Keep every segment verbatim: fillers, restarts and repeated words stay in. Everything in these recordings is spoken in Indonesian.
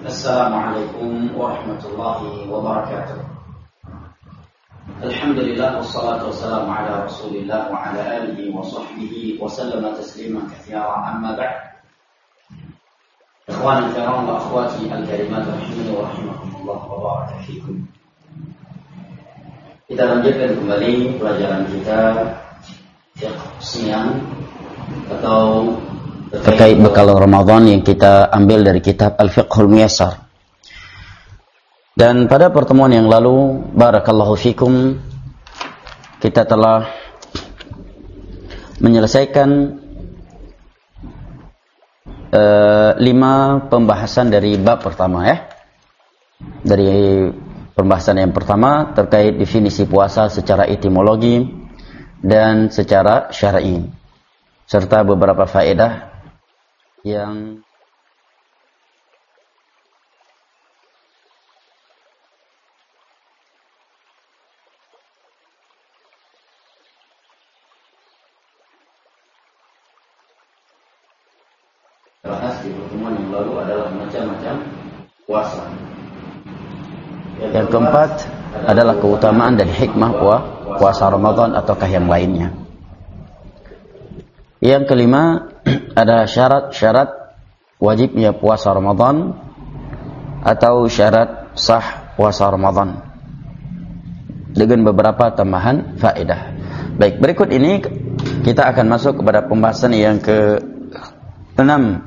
Assalamualaikum warahmatullahi wabarakatuh. Alhamdulillah wassalatu wassalamu ala Rasulillah wa ala alihi wa sahbihi wa sallama tasliman katsira, amma ba'd. Ikhwani al-kiram wa akhwati al-karimat rahimani wa rahimakumullah wa baraka fikum. Kita lanjutkan kembali pelajaran kita fiqh siang atau terkait bekal Ramadan yang kita ambil dari kitab Al-Fiqhul Muyassar. Dan pada pertemuan yang lalu, barakallahu fikum, kita telah menyelesaikan uh, lima pembahasan dari bab pertama ya. Dari pembahasan yang pertama terkait definisi puasa secara etimologi dan secara syar'i, serta beberapa faedah yang bahas di pertemuan yang lalu adalah macam-macam puasa. Yang keempat adalah keutamaan dan hikmah puasa Ramadan ataukah yang lainnya. Yang kelima ada syarat-syarat wajibnya puasa Ramadan atau syarat sah puasa Ramadan dengan beberapa tambahan faedah. Baik, berikut ini kita akan masuk kepada pembahasan yang ke enam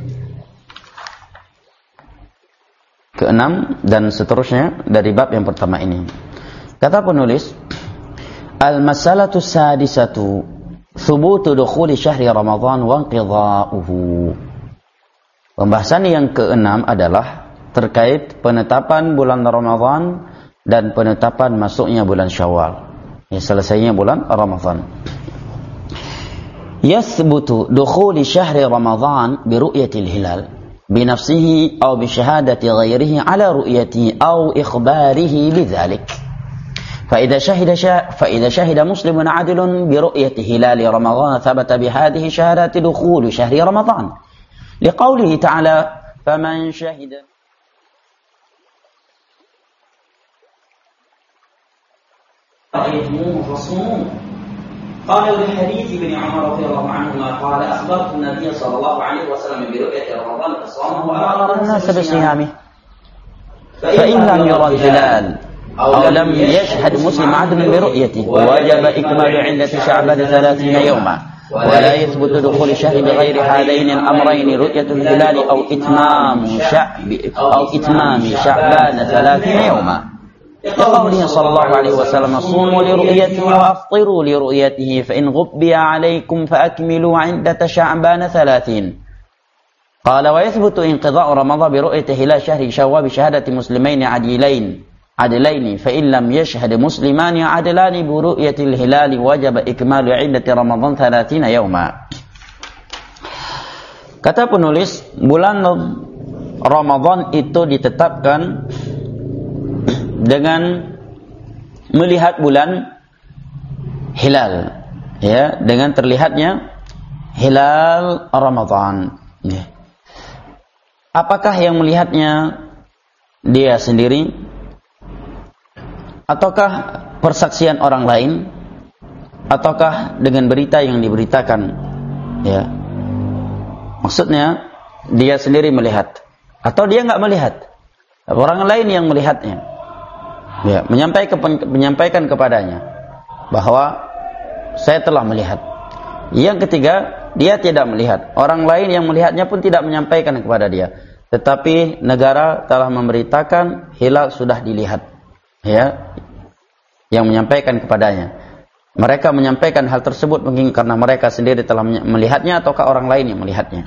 ke enam dan seterusnya dari bab yang pertama ini. Kata penulis, al-masalatu sadisatu thubutu dukhuli syahri Ramadan wa inqidha'uhu. Pembahasan yang keenam adalah terkait penetapan bulan Ramadan dan penetapan masuknya bulan Syawal. Ya, selesainya bulan Ramadan. Yathbutu dukhuli syahri Ramadan bi ru'yatil hilal bi nafsihi aw bi syahadati ghairihi ala ru'yati aw ikhbarihi bidzalik. فإذا شهد شا... فإذا شهد مسلم عدل برؤية هلال رمضان ثبت بهذه شهادات دخول شهر رمضان لقوله تعالى فمن شهد رأيتموه فصوموا. قال لحديث ابن عمر رضي الله عنهما قال أخبرت النبي صلى الله عليه وسلم برؤية رمضان فصامه وأمر الناس بصيامه فإن لم يرى الهلال أو لم يشهد مسلم عدل برؤيته وجب إكمال عدة شعبان ثلاثين يوما ولا يثبت دخول الشهر بغير هذين الأمرين رؤية الهلال أو إتمام شعب أو إتمام شعبان ثلاثين يوما لقوله صلى الله عليه وسلم صوموا لرؤيته وأفطروا لرؤيته فإن غبي عليكم فأكملوا عدة شعبان ثلاثين. قال ويثبت انقضاء رمضان برؤية هلال شهر شوال بشهادة مسلمين عديلين عدلين فإن لم يشهد مسلمان عدلان برؤية الهلال وجب إكمال عدة رمضان ثلاثين يوما. Kata penulis, bulan Ramadan itu ditetapkan dengan melihat bulan hilal, ya, dengan terlihatnya hilal Ramadan. Ya. Apakah yang melihatnya dia sendiri ataukah persaksian orang lain, ataukah dengan berita yang diberitakan, ya, maksudnya dia sendiri melihat atau dia enggak melihat, orang lain yang melihatnya, ya, menyampaikan menyampaikan kepadanya bahwa saya telah melihat. Yang ketiga, dia tidak melihat, orang lain yang melihatnya pun tidak menyampaikan kepada dia, tetapi negara telah memberitakan hilal sudah dilihat, ya, yang menyampaikan kepadanya. Mereka menyampaikan hal tersebut mungkin karena mereka sendiri telah melihatnya ataukah orang lain yang melihatnya.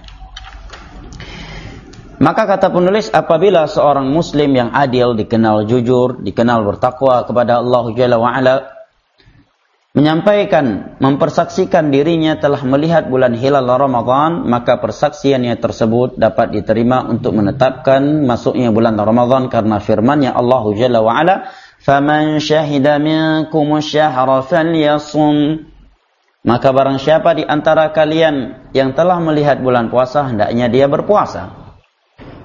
Maka kata penulis, apabila seorang muslim yang adil, dikenal jujur, dikenal bertakwa kepada Allah Jalla wa Ala, menyampaikan, mempersaksikan dirinya telah melihat bulan hilal Ramadan, maka persaksiannya tersebut dapat diterima untuk menetapkan masuknya bulan Ramadan karena firman-Nya Allah Jalla wa Ala, فَمَنْ شَهِدَ مِنْكُمُ الشَّهْرَ فَلْيَصُمْ. Maka barang siapa di antara kalian yang telah melihat bulan puasa, hendaknya dia berpuasa.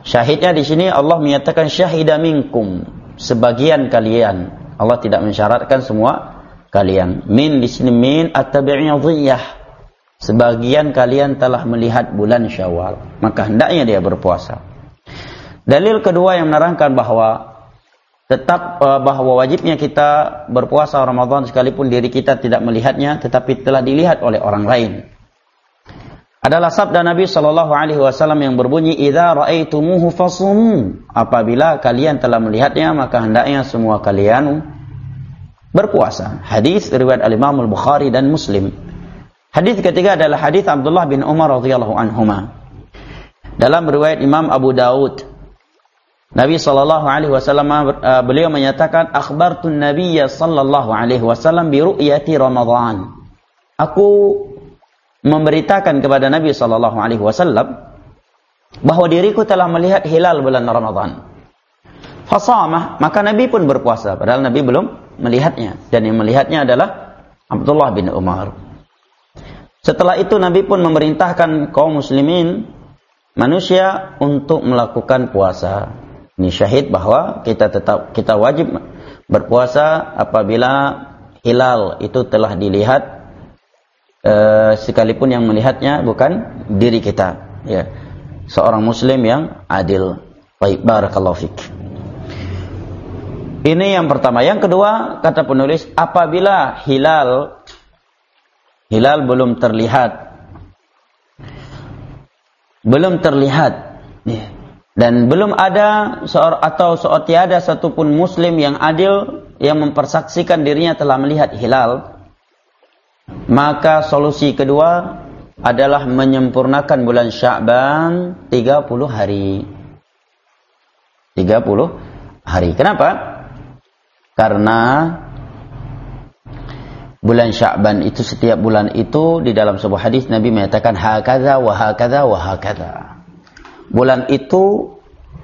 Syahidnya di sini Allah menyatakan syahida minkum, sebagian kalian. Allah tidak mensyaratkan semua kalian. Min di sini min at-tabi'iyah. Sebagian kalian telah melihat bulan Syawal, maka hendaknya dia berpuasa. Dalil kedua yang menerangkan bahwa tetap uh, bahwa wajibnya kita berpuasa Ramadan sekalipun diri kita tidak melihatnya, tetapi telah dilihat oleh orang lain, adalah sabda Nabi sallallahu alaihi wasallam yang berbunyi, "Idza ra'aitumuhu fasum." Apabila kalian telah melihatnya, maka hendaknya semua kalian berpuasa. Hadis riwayat Al-Imam Al-Bukhari dan Muslim. Hadis ketiga adalah hadis Abdullah bin Umar radhiyallahu anhuma. Dalam riwayat Imam Abu Daud, Nabi sallallahu alaihi wasallam uh, beliau menyatakan, "Akhbartun Nabiyya sallallahu alaihi wasallam bi ru'yati Ramadan." Aku memberitakan kepada Nabi sallallahu alaihi wasallam bahwa diriku telah melihat hilal bulan Ramadan. Fasamah, maka Nabi pun berpuasa, padahal Nabi belum melihatnya, dan yang melihatnya adalah Abdullah bin Umar. Setelah itu Nabi pun memerintahkan kaum muslimin manusia untuk melakukan puasa. Ini syahid bahwa kita tetap kita wajib berpuasa apabila hilal itu telah dilihat, Uh, sekalipun yang melihatnya bukan diri kita, ya, seorang muslim yang adil. Baik, barakallahu fik. Ini yang pertama. Yang kedua, kata penulis, apabila hilal hilal belum terlihat belum terlihat ya, dan belum ada seorang atau seorang tiada satupun muslim yang adil yang mempersaksikan dirinya telah melihat hilal, maka solusi kedua adalah menyempurnakan bulan Sya'ban tiga puluh hari. tiga puluh hari. Kenapa? Karena bulan Sya'ban itu, setiap bulan itu di dalam sebuah hadis Nabi menyatakan hakadza wa hakadza wa hakadza. Bulan itu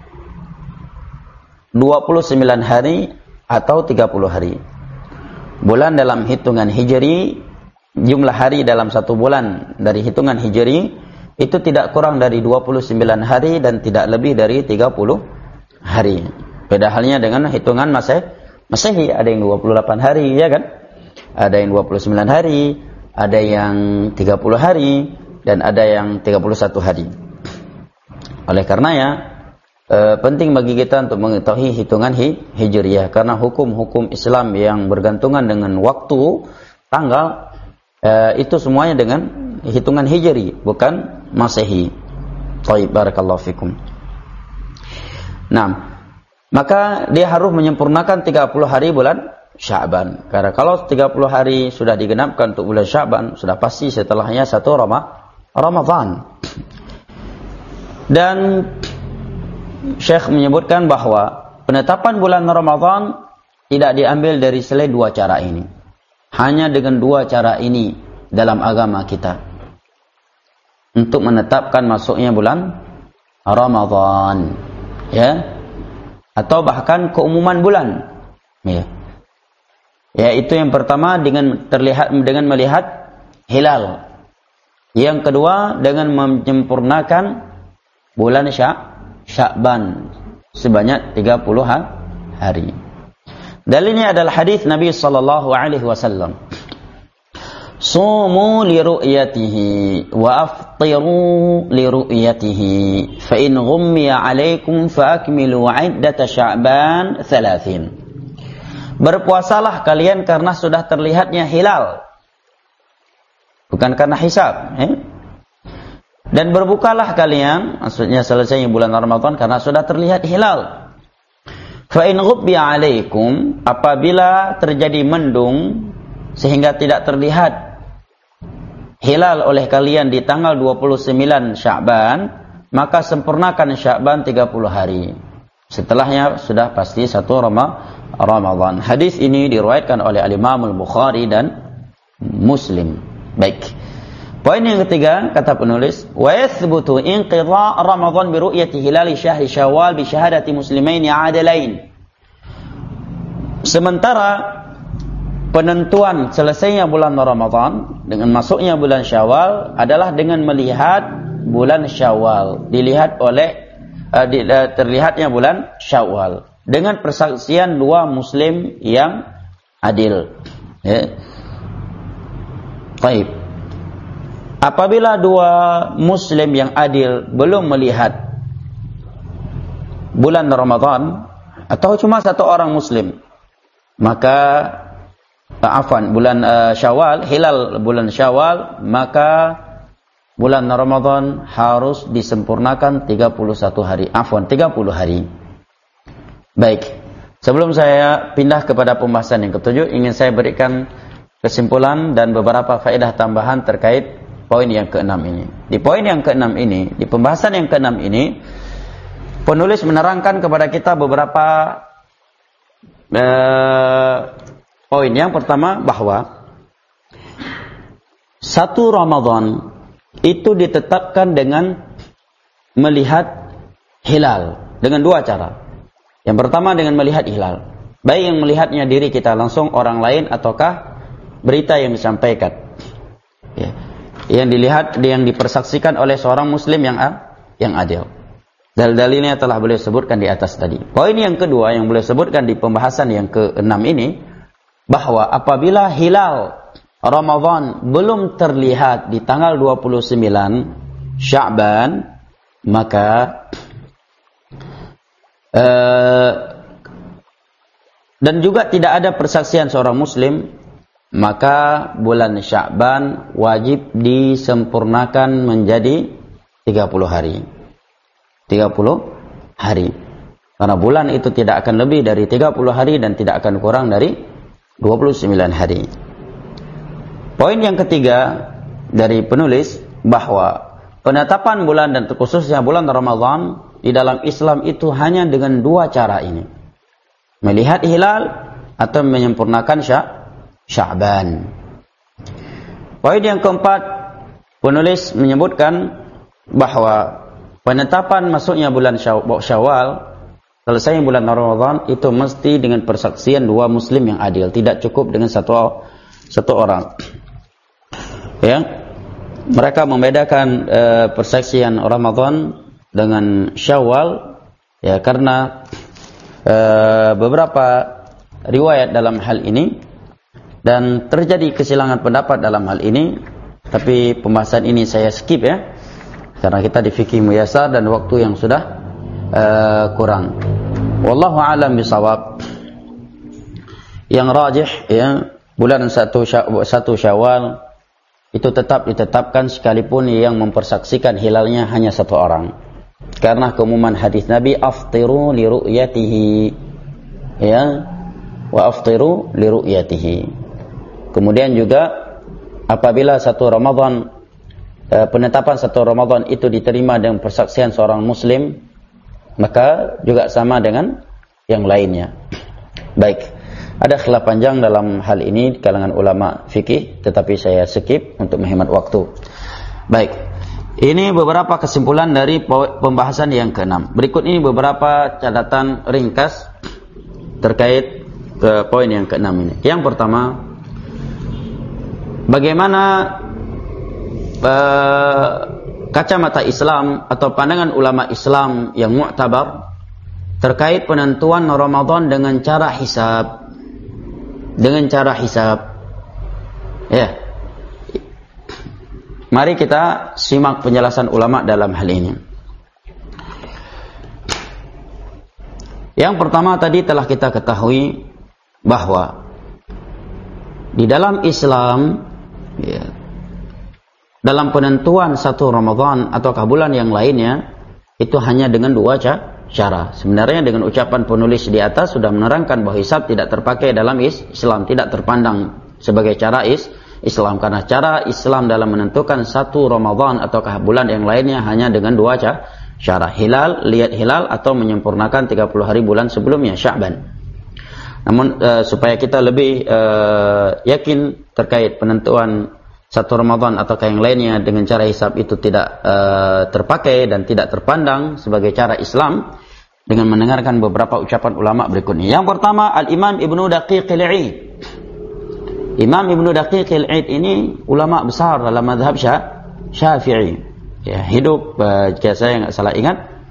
dua puluh sembilan hari atau tiga puluh hari. Bulan dalam hitungan Hijri, jumlah hari dalam satu bulan dari hitungan Hijri itu tidak kurang dari dua puluh sembilan hari dan tidak lebih dari tiga puluh hari. Beda halnya dengan hitungan Masehi, ada yang dua puluh delapan hari, ya kan? Ada yang dua puluh sembilan hari, ada yang tiga puluh hari, dan ada yang tiga puluh satu hari. Oleh karenanya e, penting bagi kita untuk mengetahui hitungan Hijriyah, karena hukum-hukum Islam yang bergantungan dengan waktu, tanggal, Uh, itu semuanya dengan hitungan Hijri, bukan Masehi. Baik, barakallahu fikum. Nah, maka dia harus menyempurnakan tiga puluh hari bulan Sya'ban. Karena kalau tiga puluh hari sudah digenapkan untuk bulan Sya'ban, sudah pasti setelahnya satu Ramadan. Dan Syekh menyebutkan bahwa penetapan bulan Ramadan tidak diambil dari selain dua cara ini. Hanya dengan dua cara ini dalam agama kita untuk menetapkan masuknya bulan Ramadan, ya, atau bahkan keumuman bulan, ya. Yaitu yang pertama dengan terlihat dengan melihat hilal. Yang kedua dengan menyempurnakan bulan Sya'ban sebanyak tiga puluh hari. Dalilnya adalah hadis Nabi sallallahu alaihi wasallam. Sumu li ru'yatihi wa aftiru li ru'yatihi fa in ghummiya 'alaikum fa akmilu 'iddata Sya'ban thalathin. Berpuasalah kalian karena sudah terlihatnya hilal, bukan karena hisab, eh? Dan berbukalah kalian, maksudnya selesainya bulan Ramadan, karena sudah terlihat hilal. Fa in ghubbiya 'alaikum, apabila terjadi mendung sehingga tidak terlihat hilal oleh kalian di tanggal dua puluh sembilan Sya'ban, maka sempurnakan Sya'ban tiga puluh hari. Setelahnya sudah pasti satu Ramadan. Hadis ini diriwayatkan oleh Al-Imam Al-Bukhari dan Muslim. Baik. Poin yang ketiga, kata penulis, wa yathbutu inqidha Ramadan bi ru'yati hilali syahri Syawal bi syahadati muslimaini 'adalain. Sementara penentuan selesainya bulan Ramadan dengan masuknya bulan Syawal adalah dengan melihat bulan Syawal, dilihat oleh uh, di, uh, terlihatnya bulan Syawal dengan persaksian dua muslim yang adil. Ya. Baik. Apabila dua muslim yang adil belum melihat bulan Ramadan atau cuma satu orang muslim, maka uh, afwan bulan uh, Syawal, hilal bulan Syawal, maka bulan Ramadan harus disempurnakan tiga puluh satu hari, afwan tiga puluh hari. Baik. Sebelum saya pindah kepada pembahasan yang ketujuh, ingin saya berikan kesimpulan dan beberapa faedah tambahan terkait poin yang keenam ini. Di poin yang keenam ini, di pembahasan yang keenam ini, penulis menerangkan kepada kita beberapa eh, poin. Yang pertama, bahwa satu Ramadan itu ditetapkan dengan melihat hilal dengan dua cara. Yang pertama dengan melihat hilal. Baik yang melihatnya diri kita langsung, orang lain, ataukah berita yang disampaikan. Ya. Yang dilihat, yang dipersaksikan oleh seorang muslim yang yang adil. Dalil-dalilnya telah beliau sebutkan di atas tadi. Poin yang kedua yang beliau sebutkan di pembahasan yang keenam ini, bahwa apabila hilal Ramadan belum terlihat di tanggal dua puluh sembilan Sya'ban, maka uh, dan juga tidak ada persaksian seorang muslim, maka bulan Sya'ban wajib disempurnakan menjadi tiga puluh hari. tiga puluh hari. Karena bulan itu tidak akan lebih dari tiga puluh hari dan tidak akan kurang dari dua puluh sembilan hari. Poin yang ketiga dari penulis, bahwa penetapan bulan dan khususnya bulan Ramadan di dalam Islam itu hanya dengan dua cara ini. Melihat hilal atau menyempurnakan Sya'ban. Sya'ban. Poin yang keempat, penulis menyebutkan bahwa penetapan masuknya bulan Syawal, selesai bulan Ramadan itu mesti dengan persaksian dua muslim yang adil, tidak cukup dengan satu satu orang. Ya, mereka membedakan e, persaksian Ramadan dengan Syawal, ya, karena e, beberapa riwayat dalam hal ini. Dan terjadi kesilangan pendapat dalam hal ini, tapi pembahasan ini saya skip ya, karena kita di fikih muyasar dan waktu yang sudah uh, kurang. Wallahu a'lam bishawab. Yang rajih ya, bulan satu, satu Syawal itu tetap ditetapkan sekalipun yang mempersaksikan hilalnya hanya satu orang. Karena keumuman hadis Nabi, aftiru li ru'yatihi, ya, wa aftiru li ru'yatihi. Kemudian juga apabila satu Ramadan, eh, penetapan satu Ramadan itu diterima dengan persaksian seorang muslim, maka juga sama dengan yang lainnya. Baik, ada khilaf panjang dalam hal ini di kalangan ulama fikih, tetapi saya skip untuk menghemat waktu. Baik, ini beberapa kesimpulan dari pembahasan yang keenam. Berikut ini beberapa catatan ringkas terkait ke poin yang keenam ini. Yang pertama, bagaimana uh, kacamata Islam atau pandangan ulama Islam yang mu'tabar terkait penentuan Ramadan dengan cara hisab. Dengan cara hisab. Ya. Mari kita simak penjelasan ulama dalam hal ini. Yang pertama tadi telah kita ketahui bahwa di dalam Islam, ya, dalam penentuan satu Ramadan ataukah bulan yang lainnya, itu hanya dengan dua cara. Sebenarnya dengan ucapan penulis di atas sudah menerangkan bahwa hisab tidak terpakai dalam Islam, tidak terpandang sebagai cara is Islam, karena cara Islam dalam menentukan satu Ramadan ataukah bulan yang lainnya hanya dengan dua cara, hilal, lihat hilal, atau menyempurnakan tiga puluh hari bulan sebelumnya, Sya'ban. Namun uh, supaya kita lebih uh, yakin terkait penentuan satu Ramadan ataukah yang lainnya dengan cara hisab itu tidak uh, terpakai dan tidak terpandang sebagai cara Islam, dengan mendengarkan beberapa ucapan ulama berikutnya. Yang pertama, Al-Imam Ibnu Daqiq Al-'Id. Imam Ibnu Daqiq Al-'Id ini ulama besar dalam mazhab Syafi'i. Ya, hidup uh, jika saya enggak salah ingat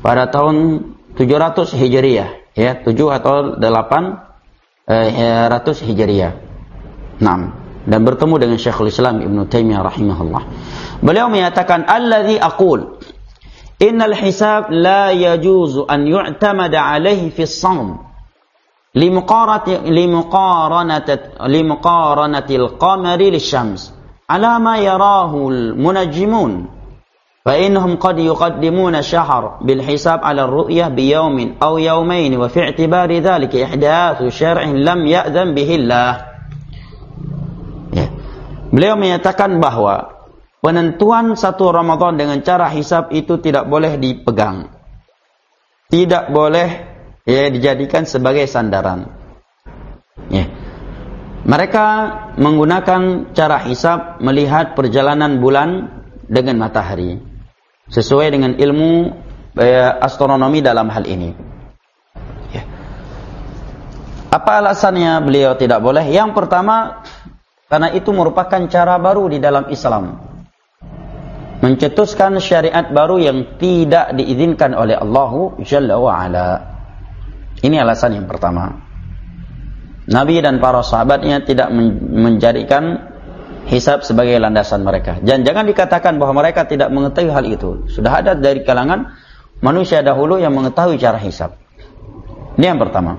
pada tahun tujuh ratus Hijriah, ya, tujuh atau delapan ratus Hijriah. Naam, dan bertemu dengan Syekhul Islam Ibnu Taimiyah rahimahullah. Beliau menyatakan, "Allazi aqul innal hisab la yajuzu an yu'tamada alaihi fi as-sawm limuqaranati limuqaranati limuqaranati al-qamari lisyams ala ma yarahu al-munajjimun fa innahum qad yuqaddimuna syahr bil hisab ala ar-ru'yah bi yawmin aw yawmayn wa fi i'tibari dhalika ihdathu syar'in lam ya'zan bihi Allah." Ya. Beliau menyatakan bahwa penentuan satu Ramadan dengan cara hisab itu tidak boleh dipegang. Tidak boleh, ya, dijadikan sebagai sandaran. Ya. Mereka menggunakan cara hisab melihat perjalanan bulan dengan matahari. Sesuai dengan ilmu eh, astronomi dalam hal ini. Ya. Apa alasannya beliau tidak boleh? Yang pertama, karena itu merupakan cara baru di dalam Islam. Mencetuskan syariat baru yang tidak diizinkan oleh Allah Jalla wa'ala. Ini alasan yang pertama. Nabi dan para sahabatnya tidak menjadikan hisab sebagai landasan mereka. Dan jangan dikatakan bahwa mereka tidak mengetahui hal itu. Sudah ada dari kalangan manusia dahulu yang mengetahui cara hisab. Ini yang pertama.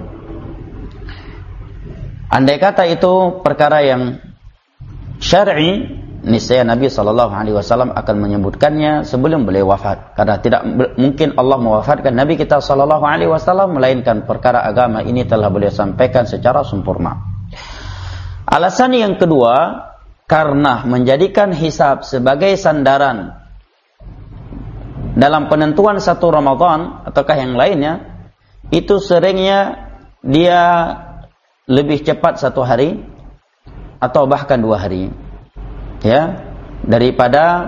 Andai kata itu perkara yang syar'i, niscaya Nabi sallallahu alaihi wasallam akan menyebutkannya sebelum beliau wafat. Karena tidak mungkin Allah mewafatkan Nabi kita sallallahu alaihi wasallam melainkan perkara agama ini telah beliau sampaikan secara sempurna. Alasan yang kedua, karena menjadikan hisab sebagai sandaran dalam penentuan satu Ramadan ataukah yang lainnya, itu seringnya dia lebih cepat satu hari atau bahkan dua hari, ya, daripada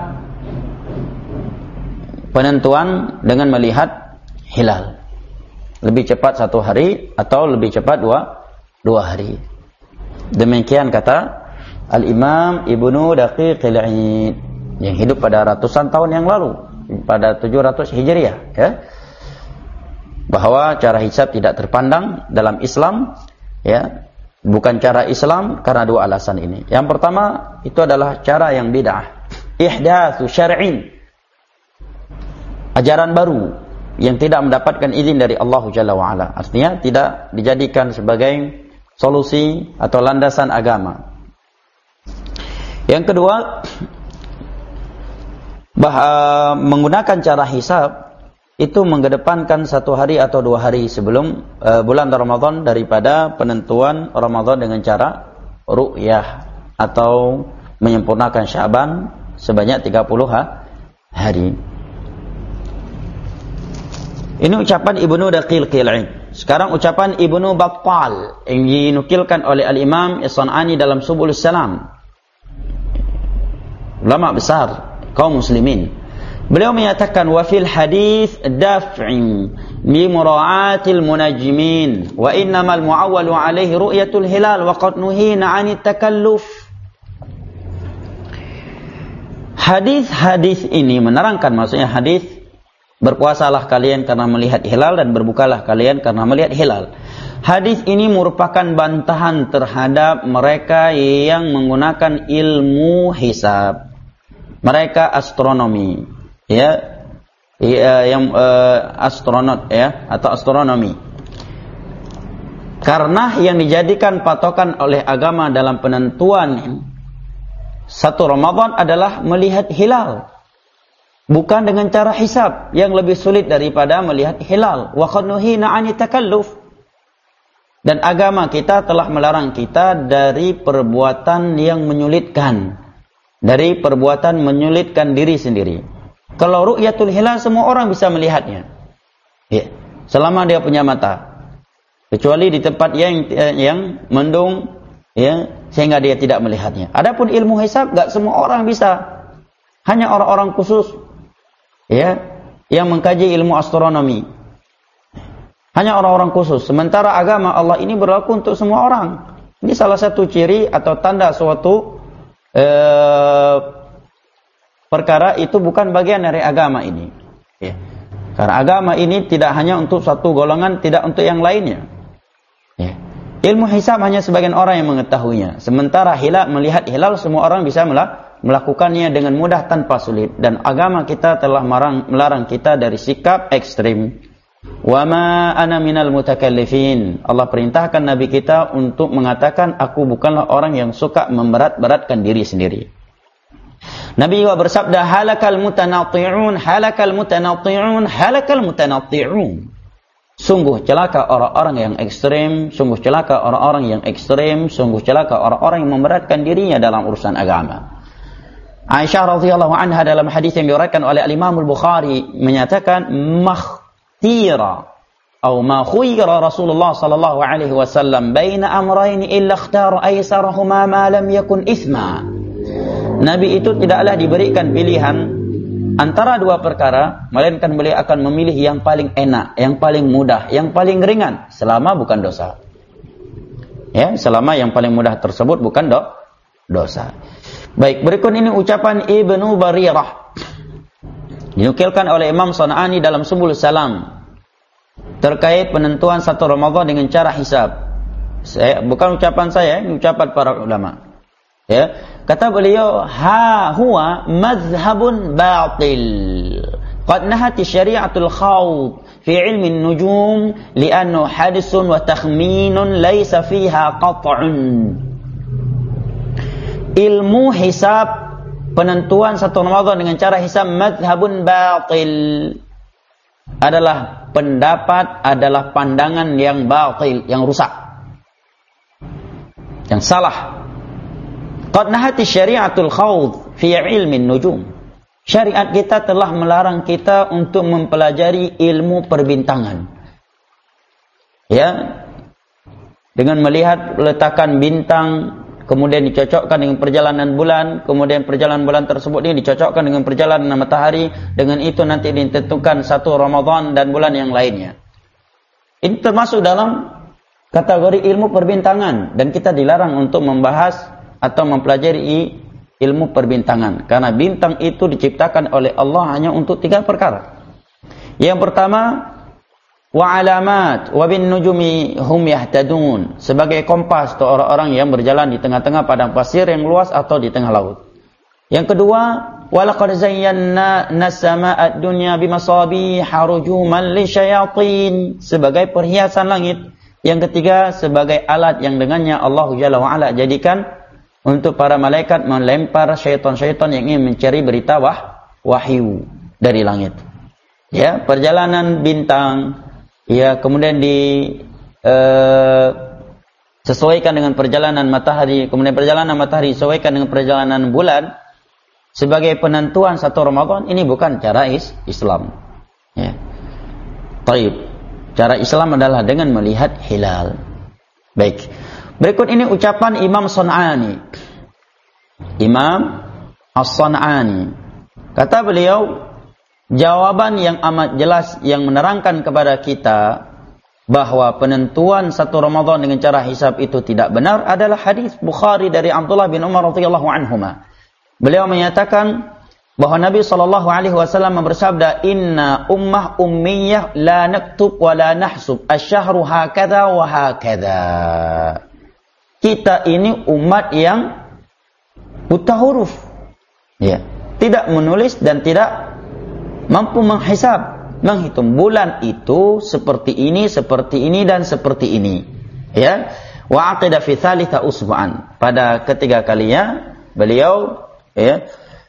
penentuan dengan melihat hilal. Lebih cepat satu hari atau lebih cepat dua dua hari. Demikian kata Al-Imam Ibnu Daqiq Al-Id yang hidup pada ratusan tahun yang lalu, pada tujuh ratus Hijriah, ya, bahwa cara hisab tidak terpandang dalam Islam, ya. Bukan cara Islam karena dua alasan ini. Yang pertama, itu adalah cara yang bid'ah. Ihdatsu syar'in. Ajaran baru yang tidak mendapatkan izin dari Allah Jalla wa'ala. Artinya tidak dijadikan sebagai solusi atau landasan agama. Yang kedua, bah, menggunakan cara hisab itu mengedepankan satu hari atau dua hari sebelum uh, bulan Ramadan daripada penentuan Ramadan dengan cara ru'yah atau menyempurnakan Sya'ban sebanyak tiga puluh hari. Ini ucapan Ibnu Daqiq Al-Id. Sekarang ucapan Ibnu Battal yang dinukilkan oleh Al-Imam As-San'ani dalam Subulus Salam. Ulama besar kaum muslimin. Beliau menyatakan, wa fil hadis daf'in bi mura'atil munajjimin wa innamal mu'awwalu alaihi ru'yatul hilal wa qad nuhina 'anit takalluf. Hadis-hadis ini menerangkan, maksudnya hadis berpuasalah kalian karena melihat hilal dan berbukalah kalian karena melihat hilal. Hadis ini merupakan bantahan terhadap mereka yang menggunakan ilmu hisab. Mereka astronomi, ya, ya yang uh, astronot, ya, atau astronomi. Karena yang dijadikan patokan oleh agama dalam penentuan satu Ramadan adalah melihat hilal, bukan dengan cara hisab yang lebih sulit daripada melihat hilal. Wa qad nuhina 'anit takalluf. Dan agama kita telah melarang kita dari perbuatan yang menyulitkan, dari perbuatan menyulitkan diri sendiri. Kalau ru'yatul hilal semua orang bisa melihatnya, ya, selama dia punya mata, kecuali di tempat yang yang mendung, ya, sehingga dia tidak melihatnya. Adapun ilmu hisab enggak semua orang bisa, hanya orang-orang khusus, ya, yang mengkaji ilmu astronomi, hanya orang-orang khusus. Sementara agama Allah ini berlaku untuk semua orang. Ini salah satu ciri atau tanda suatu eh, perkara itu bukan bagian dari agama ini, ya. Karena agama ini tidak hanya untuk satu golongan, tidak untuk yang lainnya. Ya. Ilmu hisab hanya sebagian orang yang mengetahuinya. Sementara hilal, melihat hilal semua orang bisa melakukannya dengan mudah tanpa sulit. Dan agama kita telah melarang, melarang kita dari sikap ekstrim. Wa ma ana minal mutakallifin. Allah perintahkan Nabi kita untuk mengatakan, aku bukanlah orang yang suka memberat-beratkan diri sendiri. Nabi juga bersabda, halakal mutanatti'un, halakal mutanatti'un, halakal mutanatti'un. Sungguh celaka orang-orang yang ekstrem, sungguh celaka orang-orang yang ekstrem, sungguh celaka orang-orang yang memberatkan dirinya dalam urusan agama. Aisyah radhiyallahu anha dalam hadis yang diriwayatkan oleh Imam Al-Bukhari menyatakan, makhtira atau ma khuyira Rasulullah sallallahu alaihi wasallam baina amrayn illa ikhtara aysarahuma ma lam yakun ithma. Nabi itu tidaklah diberikan pilihan antara dua perkara, melainkan beliau akan memilih yang paling enak, yang paling mudah, yang paling ringan, selama bukan dosa. Ya, selama yang paling mudah tersebut bukan do, dosa. Baik, berikut ini ucapan Ibnu Barirah. Dinukilkan oleh Imam San'ani dalam Subul Salam terkait penentuan satu Ramadan dengan cara hisab. Saya, bukan ucapan saya, ini ucapan para ulama. Ya, kata beliau, ha huwa madhhabun batil. Qad nahat syari'atul khawd fi ilmi an-nujum li'annahu hadithun wa takhminun laysa fiha qat'un. Ilmu hisab, penentuan satu Ramadan dengan cara hisab, madhhabun batil, adalah pendapat, adalah pandangan yang batil, yang rusak, yang salah. Qad nahati syari'atul khawd fi ilmin nujum. Syariat kita telah melarang kita untuk mempelajari ilmu perbintangan. Ya. Dengan melihat letakan bintang, kemudian dicocokkan dengan perjalanan bulan, kemudian perjalanan bulan tersebut ini dicocokkan dengan perjalanan matahari, dengan itu nanti ditentukan satu Ramadan dan bulan yang lainnya. Ini termasuk dalam kategori ilmu perbintangan, dan kita dilarang untuk membahas atau mempelajari ilmu perbintangan, karena bintang itu diciptakan oleh Allah hanya untuk tiga perkara. Yang pertama, wa alamat wa bin nujumi hum yahtadun, sebagai kompas untuk orang-orang yang berjalan di tengah-tengah padang pasir yang luas atau di tengah laut. Yang kedua, wa laqad zayyana nas-samaa'a ad-dunya bimasabiha rujuman lisyayatin, sebagai perhiasan langit. Yang ketiga, sebagai alat yang dengannya Allah Jalla wa Ala jadikan untuk para malaikat melempar syaitan-syaitan yang ingin mencari berita wah, wahyu dari langit. Ya, perjalanan bintang, ya, kemudian di eh, sesuaikan dengan perjalanan matahari, kemudian perjalanan matahari sesuaikan dengan perjalanan bulan sebagai penentuan satu Ramadan. Ini bukan cara is Islam. Ya. Taib. Cara Islam adalah dengan melihat hilal. Baik. Berikut ini ucapan Imam San'ani. Imam As-San'ani. Kata beliau, jawaban yang amat jelas yang menerangkan kepada kita bahwa penentuan satu Ramadan dengan cara hisab itu tidak benar adalah hadis Bukhari dari Abdullah bin Umar radhiyallahu anhuma. Beliau menyatakan bahwa Nabi sallallahu alaihi wasallam bersabda, "Inna ummah ummiyah la naktub wa la nahsub asy-syahru hakadha wa hakadha." Kita ini umat yang buta huruf, ya, tidak menulis dan tidak mampu menghisab, menghitung bulan itu seperti ini, seperti ini dan seperti ini. Ya, wa aqida fi thalitha usbu'an. Pada ketiga kalinya beliau, ya,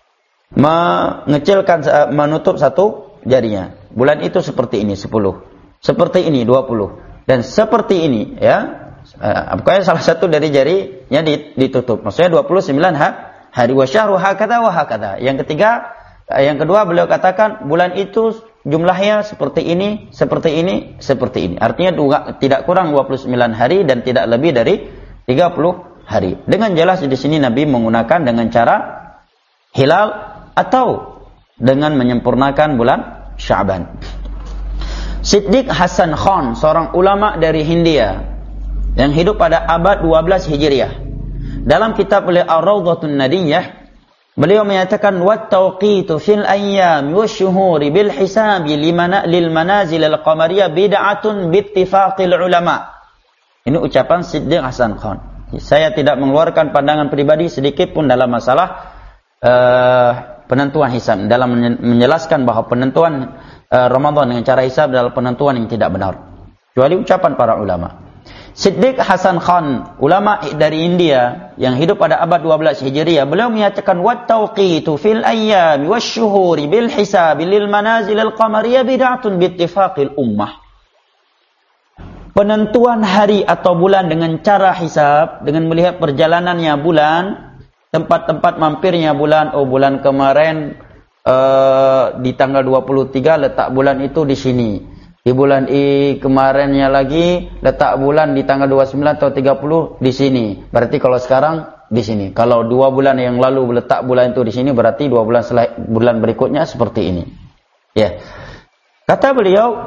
mengecilkan, menutup satu jarinya. Bulan itu seperti ini sepuluh, seperti ini dua puluh, dan seperti ini, ya. Uh, pokoknya salah satu dari jarinya ditutup. Maksudnya dua puluh sembilan ha, hari wa syahru hakadha wa hakadha. Yang ketiga, uh, yang kedua beliau katakan bulan itu jumlahnya seperti ini, seperti ini, seperti ini. Artinya dua, tidak kurang dua puluh sembilan hari dan tidak lebih dari tiga puluh hari. Dengan jelas di sini Nabi menggunakan dengan cara hilal atau dengan menyempurnakan bulan Sya'ban. Siddiq Hasan Khan, seorang ulama dari Hindia yang hidup pada abad dua belas Hijriah, dalam kitab oleh Ar-Rawdatun Nadiyah Beliau menyatakan wat tawqitu fil ayyam wasyuhuri bil hisabi limana lil manazil al qamariyah bid'atun bittifaqil ulama. Ini ucapan Siddiq Hasan Khan. Saya tidak mengeluarkan pandangan pribadi sedikit pun dalam masalah uh, penentuan hisab, dalam menjelaskan bahwa penentuan uh, Ramadan dengan cara hisab adalah penentuan yang tidak benar. Kecuali ucapan para ulama. Siddiq Hasan Khan, ulama dari India yang hidup pada abad dua belas Hijriah, beliau menyatakan wat tawqitu fil ayyami wasyuhuri bil hisabi lil manazil al qamariyah bid'atun bittifaqil ummah. Penentuan hari atau bulan dengan cara hisab, dengan melihat perjalanannya bulan, tempat-tempat mampirnya bulan, oh bulan kemarin uh, di tanggal dua puluh tiga letak bulan itu di sini. Di bulan I kemarinnya lagi letak bulan di tanggal dua puluh sembilan atau tiga puluh di sini. Berarti kalau sekarang di sini. Kalau dua bulan yang lalu letak bulan itu di sini, berarti dua bulan setelah bulan berikutnya seperti ini. Ya. Kata beliau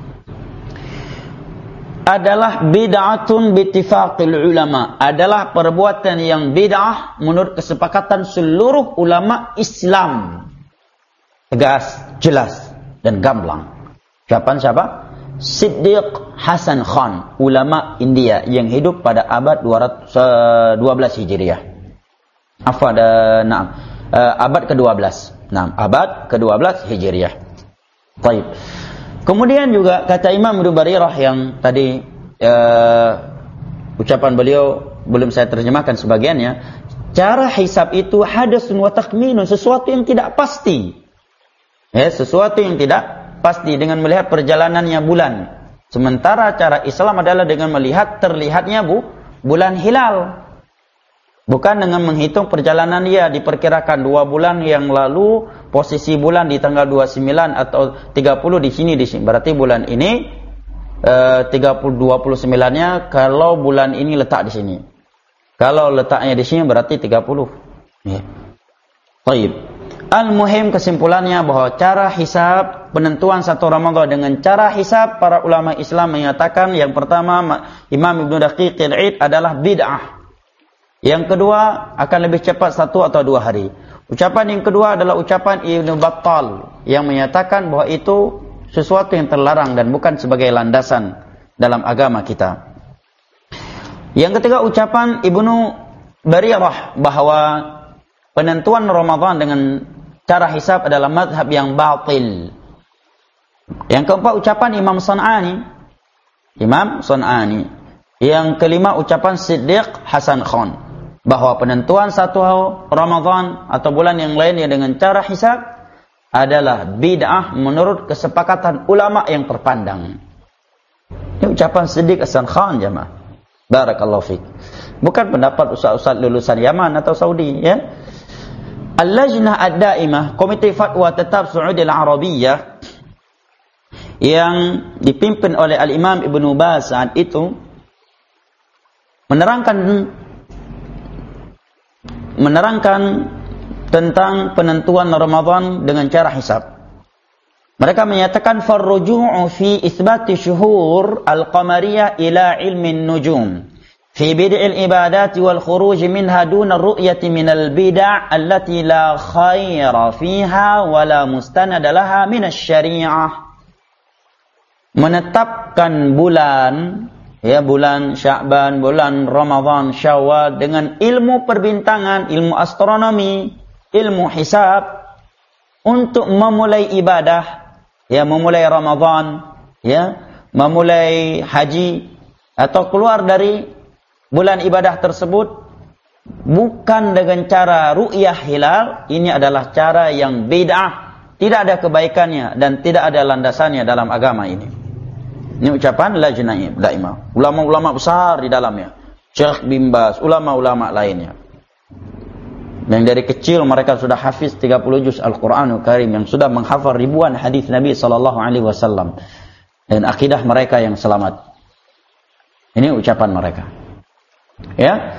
adalah bid'atun bittifaqil ulama, adalah perbuatan yang bid'ah menurut kesepakatan seluruh ulama Islam. Tegas, jelas dan gamblang. Ucapan siapa? Siddiq Hasan Khan, ulama India yang hidup pada abad dua belas Hijriah. Afwan, uh, nah, uh, abad ke dua belas. Nah, abad ke dua belas Hijriah. Baik. Kemudian juga kata Imam Ibnu Barirah yang tadi uh, ucapan beliau belum saya terjemahkan sebagiannya, cara hisab itu hadasun wa takhminun, sesuatu yang tidak pasti. Ya, sesuatu yang tidak pasti dengan melihat perjalanannya bulan. Sementara cara Islam adalah dengan melihat terlihatnya bu, bulan hilal. Bukan dengan menghitung perjalanan dia, diperkirakan dua bulan yang lalu posisi bulan di tanggal dua puluh sembilan atau tiga puluh di sini di sini. Berarti bulan ini eh, tiga puluh dua puluh sembilan-nya kalau bulan ini letak di sini. Kalau letaknya di sini berarti tiga puluh. Ya. Baik. Al-muhim kesimpulannya bahwa cara hisab penentuan satu Ramadan dengan cara hisab para ulama Islam menyatakan yang pertama Imam Ibnu Daqiq al-Id adalah bid'ah. Yang kedua akan lebih cepat satu atau dua hari. Ucapan yang kedua adalah ucapan Ibnu Battal yang menyatakan bahwa itu sesuatu yang terlarang dan bukan sebagai landasan dalam agama kita. Yang ketiga ucapan Ibnu Barirah bahwa penentuan Ramadan dengan cara hisab adalah mazhab yang batil. Yang keempat ucapan Imam San'ani, Imam San'ani. Yang kelima ucapan Siddiq Hasan Khan bahwa penentuan satu Ramadan atau bulan yang lainnya dengan cara hisab adalah bid'ah menurut kesepakatan ulama yang terpandang. Ini ucapan Siddiq Hasan Khan jemaah. Barakallahu fiik. Bukan pendapat ustaz-ustaz lulusan Yaman atau Saudi, ya. Al-Lajnah Ad-Daimah, Komite Fatwa Tetap Saudi Al-Arabiyyah yang dipimpin oleh Al-Imam Ibnu Baz saat itu menerangkan menerangkan tentang penentuan Ramadan dengan cara hisab. Mereka menyatakan farruju'u fi itsbati syuhur al-qamariyah ila ilmi an-nujum fi bid'il ibadat wal khuruj minha duna ru'yati minal bid'ah allati la khaira fiha wa la mustanad laha min asy-syari'ah. Menetapkan bulan, ya, bulan Sya'ban, bulan Ramadan, Syawal dengan ilmu perbintangan, ilmu astronomi, ilmu hisab untuk memulai ibadah, ya, memulai Ramadan, ya, memulai haji atau keluar dari bulan ibadah tersebut bukan dengan cara ru'yah hilal. Ini adalah cara yang bid'ah, tidak ada kebaikannya dan tidak ada landasannya dalam agama ini. Ini ucapan Lajnah Daimah, ulama-ulama besar di dalamnya, Syekh bin Baz, ulama-ulama lainnya. Yang dari kecil mereka sudah hafiz tiga puluh juz Al-Qur'anul Karim, yang sudah menghafal ribuan hadis Nabi sallallahu alaihi wasallam, dan akidah mereka yang selamat. Ini ucapan mereka. Ya.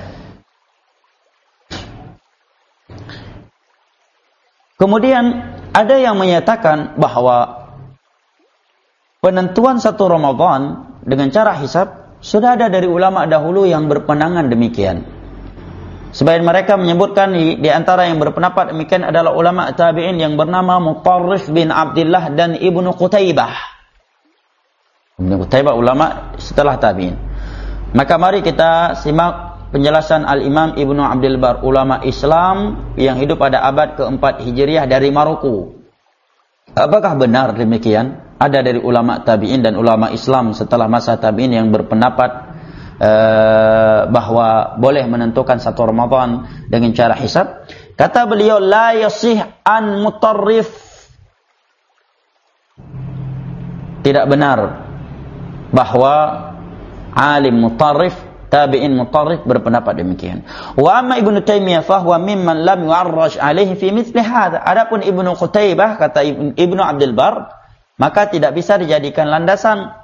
Kemudian ada yang menyatakan bahwa penentuan satu Ramadan dengan cara hisab sudah ada dari ulama dahulu yang berpandangan demikian. Sebagian mereka menyebutkan di, di antara yang berpendapat demikian adalah ulama tabi'in yang bernama Mutarrif bin Abdullah dan Ibnu Qutaibah. Ibnu Qutaibah ulama setelah tabi'in. Maka mari kita simak penjelasan Al-Imam Ibnu Abdul Bar, ulama Islam yang hidup pada abad keempat Hijriah dari Maroko. Apakah benar demikian? Ada dari ulama tabi'in dan ulama Islam setelah masa tabi'in yang berpendapat Uh, bahwa boleh menentukan satu Ramadan dengan cara hisab. Kata beliau, la yasih an Mutarrif, tidak benar bahwa alim Mutarrif, tabi'in Mutarrif berpendapat demikian. Wa amma Ibnu Taimiyah fahuwa mimman lam yu'arraj alaihi fi mithli hadha. Adapun Ibnu Qutaibah, kata Ibnu Abdul Bar, maka tidak bisa dijadikan landasan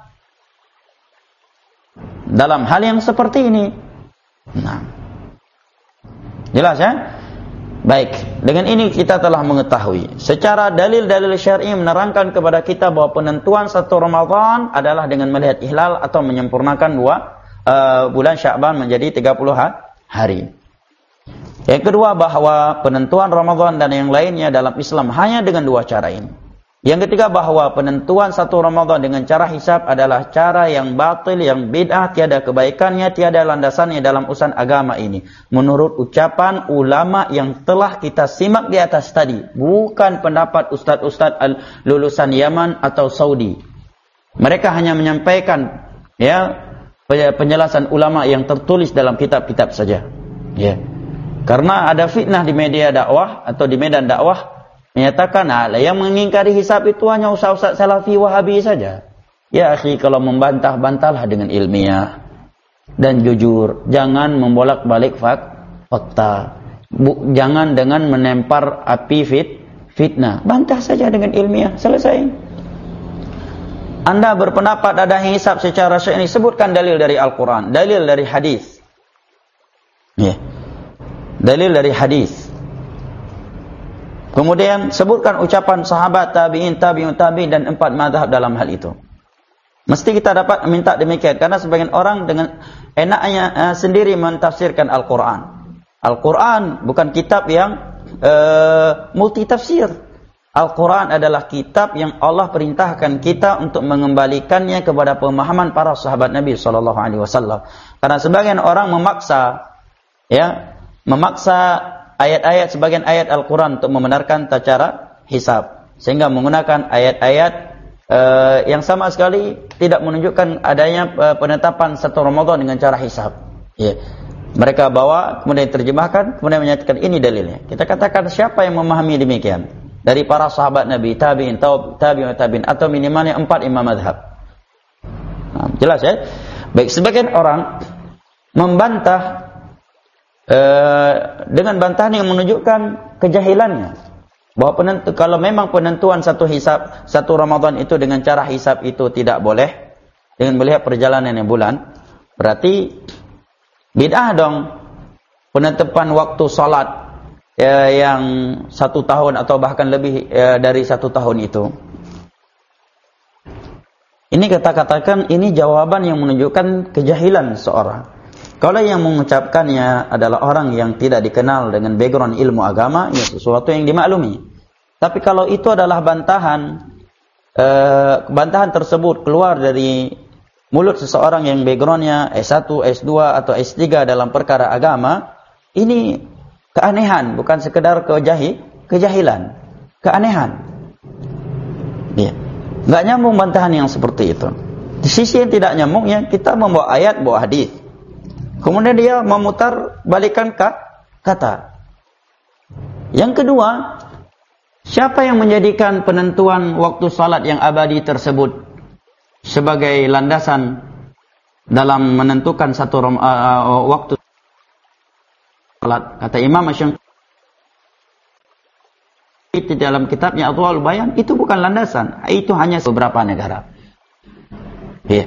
dalam hal yang seperti ini. Nah, jelas ya? Baik, dengan ini kita telah mengetahui secara dalil-dalil syar'i menerangkan kepada kita bahwa penentuan satu Ramadan adalah dengan melihat hilal atau menyempurnakan dua uh, bulan Sya'ban menjadi tiga puluh hari. Yang kedua, bahwa penentuan Ramadan dan yang lainnya dalam Islam hanya dengan dua cara ini. Yang ketiga, bahwa penentuan satu Ramadan dengan cara hisab adalah cara yang batil, yang bid'ah, tiada kebaikannya, tiada landasannya dalam urusan agama ini. Menurut ucapan ulama yang telah kita simak di atas tadi, bukan pendapat ustaz-ustaz lulusan Yaman atau Saudi. Mereka hanya menyampaikan ya penjelasan ulama yang tertulis dalam kitab-kitab saja. Ya. Karena ada fitnah di media dakwah atau di medan dakwah menyatakan ala yang mengingkari hisab itu hanya ustaz-ustaz salafi wahabi saja. Ya akhi, kalau membantah, bantahlah dengan ilmiah dan jujur. Jangan membolak-balik fakta. Bu, jangan dengan menempar api fit, fitnah. Bantah saja dengan ilmiah, selesai. Anda berpendapat ada hisab secara syar'i, sebutkan dalil dari Al-Quran, dalil dari hadis. Ya. Dalil dari hadis. Kemudian sebutkan ucapan sahabat, tabi'in, tabi'un tabi'in dan empat mazhab dalam hal itu. Mesti kita dapat minta demikian karena sebagian orang dengan enaknya uh, sendiri mentafsirkan Al-Quran. Al-Quran bukan kitab yang uh, multi tafsir. Al-Quran adalah kitab yang Allah perintahkan kita untuk mengembalikannya kepada pemahaman para sahabat Nabi sallallahu alaihi wasallam. Karena sebagian orang memaksa ya, memaksa ayat-ayat, sebagian ayat Al-Quran untuk membenarkan cara hisab. Sehingga menggunakan ayat-ayat uh, yang sama sekali tidak menunjukkan adanya uh, penetapan satu Ramadan dengan cara hisab. Yeah. Mereka bawa, kemudian terjemahkan, kemudian menyatakan ini dalilnya. Kita katakan siapa yang memahami demikian? Dari para sahabat Nabi, tabi'in, tabi'un, tabi'in, atau minimalnya empat imam mazhab. Nah, jelas ya? Baik, sebagian orang membantah Uh, dengan bantahan yang menunjukkan kejahilannya, bahwa penentu, kalau memang penentuan satu hisab, satu Ramadan itu dengan cara hisab itu tidak boleh dengan melihat perjalanan yang bulan, berarti bid'ah dong penetapan waktu salat uh, yang satu tahun atau bahkan lebih uh, dari satu tahun itu. Ini kata-katakan ini jawaban yang menunjukkan kejahilan seorang. Kalau yang mengucapkannya adalah orang yang tidak dikenal dengan background ilmu agama, ya sesuatu yang dimaklumi. Tapi kalau itu adalah bantahan, eh, bantahan tersebut keluar dari mulut seseorang yang backgroundnya S satu, S dua, atau S tiga dalam perkara agama, ini keanehan, bukan sekedar kejahi, kejahilan, keanehan. Ya. Nggak nyambung bantahan yang seperti itu. Di sisi yang tidak nyambungnya, kita membawa ayat, bawa hadis. Kemudian dia memutar balikan kata. Yang kedua, siapa yang menjadikan penentuan waktu salat yang abadi tersebut sebagai landasan dalam menentukan satu uh, uh, waktu salat? Kata Imam Asy-Syafi'i di dalam kitabnya Adwaul Bayan, itu bukan landasan, itu hanya beberapa negara. Ya.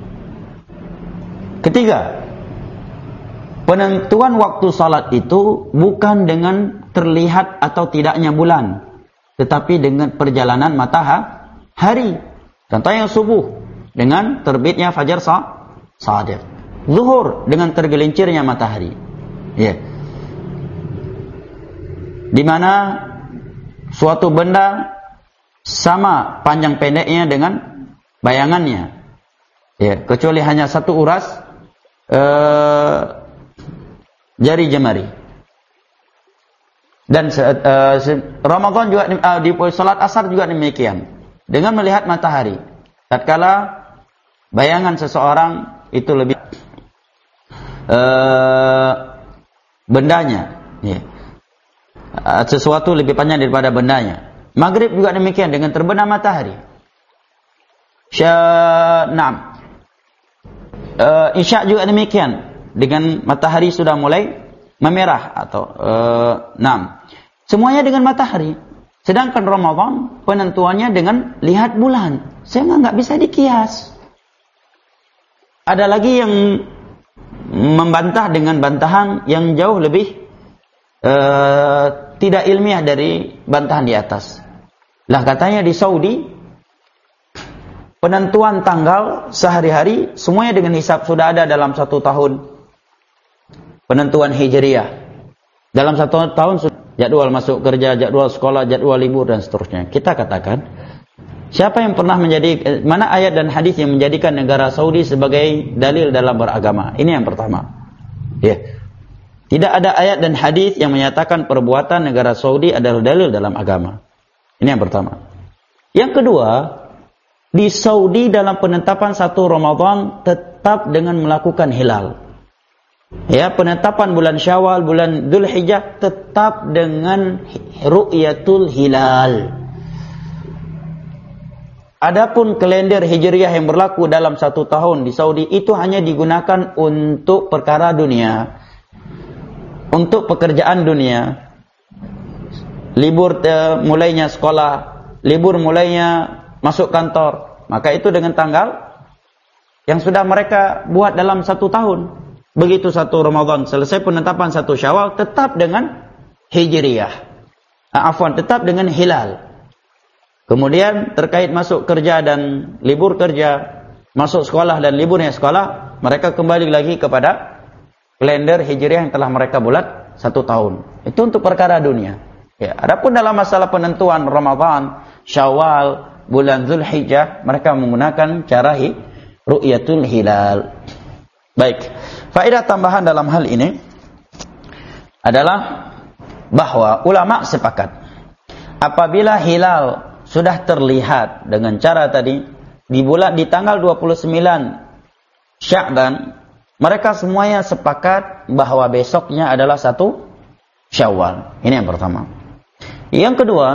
Ketiga, penentuan waktu salat itu bukan dengan terlihat atau tidaknya bulan, tetapi dengan perjalanan matahari. Contohnya subuh dengan terbitnya fajar shadiq, zuhur dengan tergelincirnya matahari. Ya. di mana suatu benda sama panjang pendeknya dengan bayangannya, ya, kecuali hanya satu uras eh, jari jemari. Dan uh, Ramadan juga uh, di salat asar juga demikian, dengan melihat matahari. Tatkala bayangan seseorang itu lebih uh, bendanya, ya, uh, sesuatu lebih panjang daripada bendanya. Maghrib juga demikian, dengan terbenam matahari. Sya'nam. Uh, Isya juga demikian, dengan matahari sudah mulai memerah atau uh, enam. Semuanya dengan matahari. Sedangkan Ramadan penentuannya dengan lihat bulan, sehingga nggak bisa dikias. Ada lagi yang membantah dengan bantahan yang jauh lebih uh, tidak ilmiah dari bantahan di atas. Lah katanya di Saudi penentuan tanggal sehari-hari semuanya dengan hisab sudah ada dalam satu tahun. Penentuan Hijriyah. Dalam satu tahun jadwal masuk kerja, jadwal sekolah, jadwal libur dan seterusnya. Kita katakan, siapa yang pernah menjadi, mana ayat dan hadis yang menjadikan negara Saudi sebagai dalil dalam beragama? Ini yang pertama. Ya. Tidak ada ayat dan hadis yang menyatakan perbuatan negara Saudi adalah dalil dalam agama. Ini yang pertama. Yang kedua, di Saudi dalam penetapan satu Ramadan tetap dengan melakukan hilal. Ya, penetapan bulan Syawal, bulan Dzulhijjah tetap dengan ru'yatul hilal. Adapun kalender Hijriyah yang berlaku dalam satu tahun di Saudi itu hanya digunakan untuk perkara dunia, untuk pekerjaan dunia. Libur uh, mulainya sekolah, libur mulainya masuk kantor, maka itu dengan tanggal yang sudah mereka buat dalam satu tahun. Begitu satu Ramadan selesai penetapan satu Syawal tetap dengan Hijriyah. Afwan, tetap dengan hilal. Kemudian terkait masuk kerja dan libur kerja, masuk sekolah dan liburnya sekolah, mereka kembali lagi kepada kalender Hijriyah yang telah mereka buat satu tahun. Itu untuk perkara dunia. Ya, adapun dalam masalah penentuan Ramadan, Syawal, bulan Dzulhijjah, mereka menggunakan cara hi, ru'yatul hilal. Baik, faedah tambahan dalam hal ini adalah bahwa ulama sepakat apabila hilal sudah terlihat dengan cara tadi di bulan di tanggal dua puluh sembilan Sya'ban, mereka semuanya sepakat bahwa besoknya adalah satu Syawal. Ini yang pertama. Yang kedua,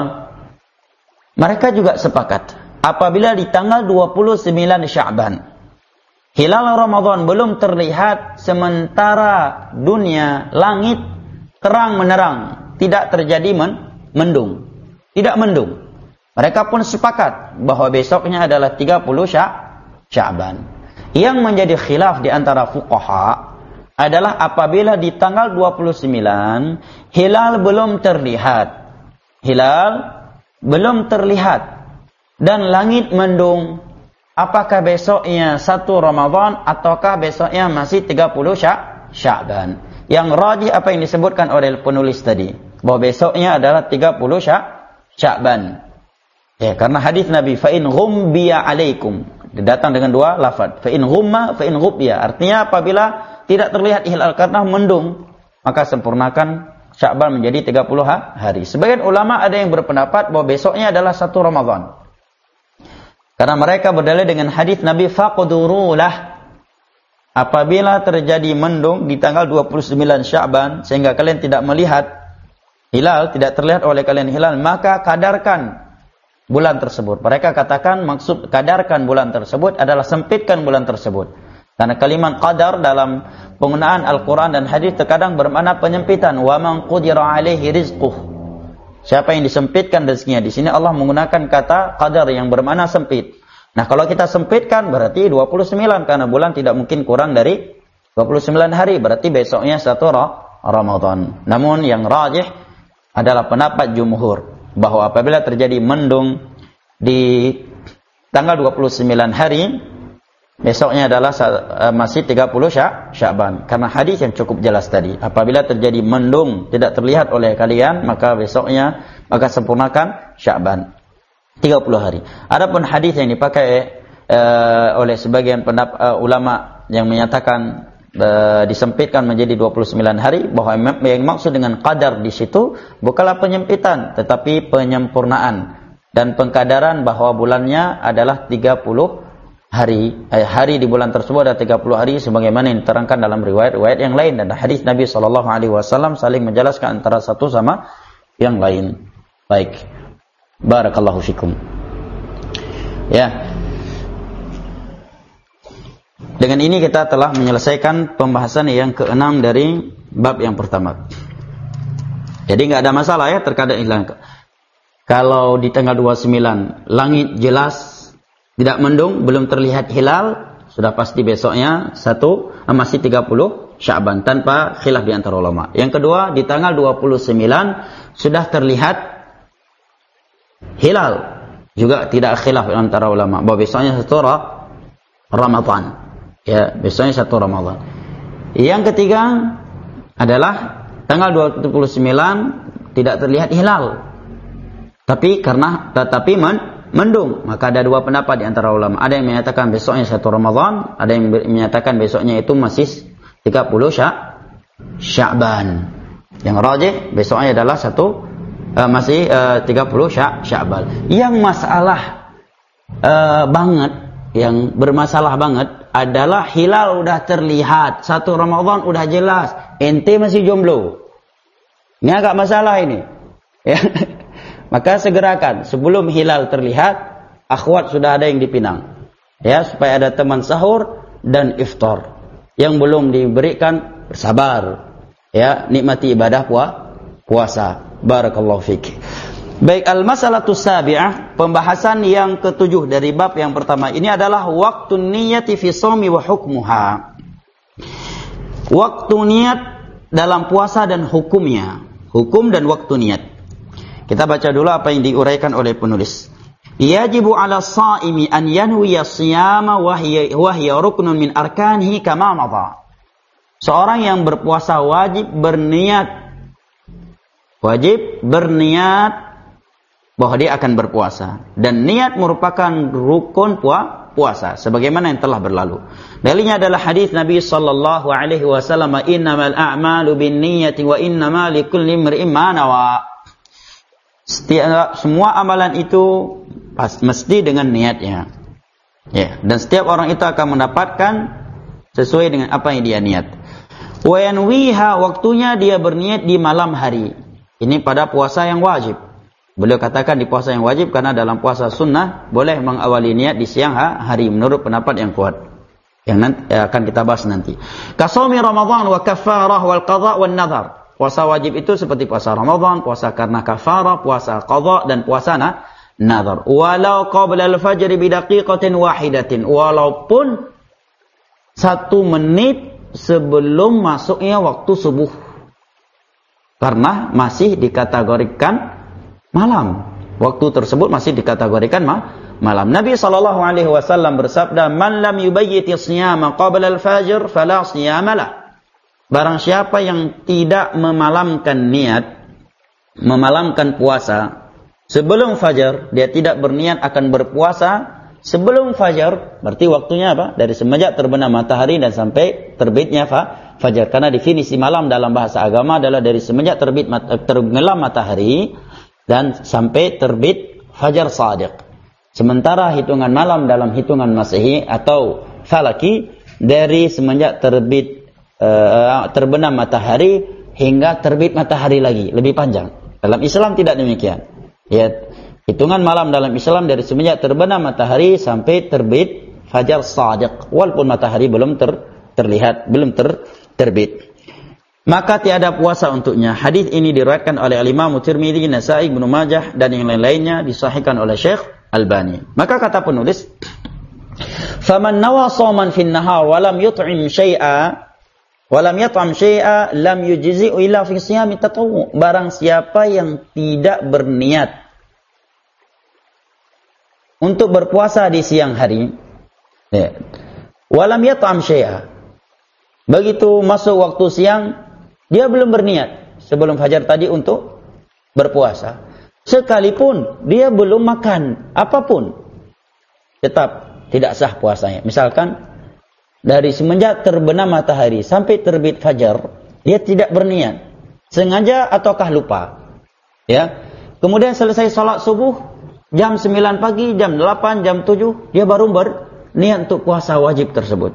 mereka juga sepakat apabila di tanggal dua puluh sembilan Sya'ban hilal Ramadan belum terlihat sementara dunia langit terang menerang, tidak terjadi men mendung, tidak mendung. Mereka pun sepakat bahwa besoknya adalah tiga puluh Sya'ban. Yang menjadi khilaf di antara fuqaha adalah apabila di tanggal dua puluh sembilan hilal belum terlihat. Hilal belum terlihat dan langit mendung. Apakah besoknya satu Ramadan ataukah besoknya masih tiga puluh Sya'ban? Yang rajih apa yang disebutkan oleh penulis tadi, bahwa besoknya adalah tiga puluh Sya'ban. Ya, karena hadis Nabi, fa in ghumbiya alaikum, datang dengan dua lafaz, fa in ghumma fa in ghubbiya. Artinya apabila tidak terlihat hilal karena mendung, maka sempurnakan Sya'ban menjadi tiga puluh hari. Sebagian ulama ada yang berpendapat bahwa besoknya adalah satu Ramadan. Karena mereka berdalil dengan hadis Nabi, faqdurulah. Apabila terjadi mendung di tanggal dua puluh sembilan Sya'ban sehingga kalian tidak melihat hilal, tidak terlihat oleh kalian hilal, maka kadarkan bulan tersebut. Mereka katakan maksud kadarkan bulan tersebut adalah sempitkan bulan tersebut. Karena kalimat qadar dalam penggunaan Al-Quran dan hadis terkadang bermakna penyempitan. Wa man qudira alaihi rizquh. Siapa yang disempitkan rezekinya. Di sini Allah menggunakan kata qadar yang bermakna sempit. Nah, kalau kita sempitkan berarti dua puluh sembilan, karena bulan tidak mungkin kurang dari dua puluh sembilan hari, berarti besoknya satu Ramadan. Namun yang rajih adalah pendapat jumhur bahwa apabila terjadi mendung di tanggal dua puluh sembilan hari, besoknya adalah uh, masih tiga puluh Sya'ban. Karena hadis yang cukup jelas tadi. Apabila terjadi mendung tidak terlihat oleh kalian, maka besoknya maka sempurnakan Sya'ban. tiga puluh hari. Adapun hadis yang dipakai uh, oleh sebagian pendap, uh, ulama yang menyatakan uh, disempitkan menjadi dua puluh sembilan hari, bahwa yang maksud dengan qadar di situ bukanlah penyempitan tetapi penyempurnaan dan pengkadaran bahwa bulannya adalah tiga puluh hari. Eh, hari di bulan tersebut ada tiga puluh hari sebagaimana yang diterangkan dalam riwayat-riwayat yang lain, dan hadis Nabi sallallahu alaihi wasallam saling menjelaskan antara satu sama yang lain. Baik. Barakallahu fikum. Ya. Dengan ini kita telah menyelesaikan pembahasan yang keenam dari bab yang pertama. Jadi enggak ada masalah ya terkadang hilang. Kalau di tanggal dua puluh sembilan langit jelas tidak mendung, belum terlihat hilal, sudah pasti besoknya satu masih tiga puluh Sya'ban tanpa khilaf di antara ulama. Yang kedua, di tanggal dua puluh sembilan sudah terlihat hilal, juga tidak khilaf di antara ulama bahwa besoknya satu Ramadan. Ya, besoknya satu Ramadan. Yang ketiga adalah tanggal dua puluh sembilan tidak terlihat hilal. Tapi karena tetapi men, mendung, maka ada dua pendapat di antara ulama. Ada yang menyatakan besoknya satu Ramadan, ada yang menyatakan besoknya itu masih tiga puluh Sya'ban. Yang rajih besoknya adalah satu uh, masih uh, tiga puluh Sya'ban. Yang masalah uh, banget, yang bermasalah banget adalah hilal udah terlihat, satu Ramadan udah jelas, ente masih jomblo. Ini agak masalah ini. Ya. Maka segerakan sebelum hilal terlihat, akhwat sudah ada yang dipinang. Ya, supaya ada teman sahur dan iftar. Yang belum diberikan bersabar. Ya, nikmati ibadah puasa. Barakallahu fik. Baik, al-mas'alatu sabi'ah, pembahasan yang ketujuh dari bab yang pertama ini adalah waktu niyati fi shaumi wa hukmuha. Waktu niat dalam puasa dan hukumnya. Hukum dan waktu niat. Kita baca dulu apa yang diuraikan oleh penulis. Yajibu 'ala shaimi an yanwiya shiyama wa hiya wa hiya ruknun min arkanihi kama madha. Seorang yang berpuasa wajib berniat wajib berniat bahwa dia akan berpuasa, dan niat merupakan rukun puasa sebagaimana yang telah berlalu. Dalilnya adalah hadis Nabi sallallahu alaihi wasallam, innamal a'malu binniyati wa innamal likulli imri'in ma nawa. Setiap, semua amalan itu pas, mesti dengan niatnya. Ya, dan setiap orang itu akan mendapatkan sesuai dengan apa yang dia niat. Wa yanwiha, waktunya dia berniat di malam hari. Ini pada puasa yang wajib. Beliau katakan di puasa yang wajib karena dalam puasa sunnah boleh mengawali niat di siang hari menurut pendapat yang kuat. Yang nanti, akan kita bahas nanti. Kasawmi Ramadan wa kafarah wal qadha wal nadhar. Puasa wajib itu seperti puasa Ramadan, puasa karena kafarah, puasa qadha dan puasa na, nadhar. Walau qabla al-fajr bi daqiqatin wahidatin, walaupun satu menit sebelum masuknya waktu subuh. Karena masih dikategorikan malam. Waktu tersebut masih dikategorikan ma, malam. Nabi sallallahu alaihi wasallam bersabda, "Man lam yubayyiti shiyama qabla al-fajr fala shiyama lah." Barang siapa yang tidak memalamkan niat, memalamkan puasa sebelum fajar, dia tidak berniat akan berpuasa sebelum fajar, berarti waktunya apa? Dari semenjak terbenam matahari dan sampai terbitnya fa, fajar. Karena definisi malam dalam bahasa agama adalah dari semenjak terbit tenggelam matahari dan sampai terbit fajar shadiq. Sementara hitungan malam dalam hitungan Masehi atau falaki dari semenjak terbit Uh, terbenam matahari hingga terbit matahari lagi, lebih panjang. Dalam Islam tidak demikian. Ya, hitungan malam dalam Islam dari semenjak terbenam matahari sampai terbit fajar shadiq, walaupun matahari belum ter, terlihat, belum ter, terbit. Maka tiada puasa untuknya. Hadis ini diriwayatkan oleh Imam Tirmidzi, Nasa'i, Ibnu Majah dan yang lain-lainnya, disahihkan oleh Syekh Albani. Maka kata penulis, "Faman nawa shauman fin nahar wa lam yut'im syai'a walam yat'am syai'a lam yujzi'u illa fi siyami tatawwu." Barang siapa yang tidak berniat untuk berpuasa di siang hari, ya, walam yat'am syai'a. Begitu masuk waktu siang, dia belum berniat sebelum fajar tadi untuk berpuasa. Sekalipun dia belum makan apapun, tetap tidak sah puasanya. Misalkan dari semenjak terbenam matahari sampai terbit fajar, dia tidak berniat, sengaja ataukah lupa. Ya. Kemudian selesai salat subuh, jam sembilan pagi, jam delapan, jam tujuh, dia baru berniat untuk puasa wajib tersebut.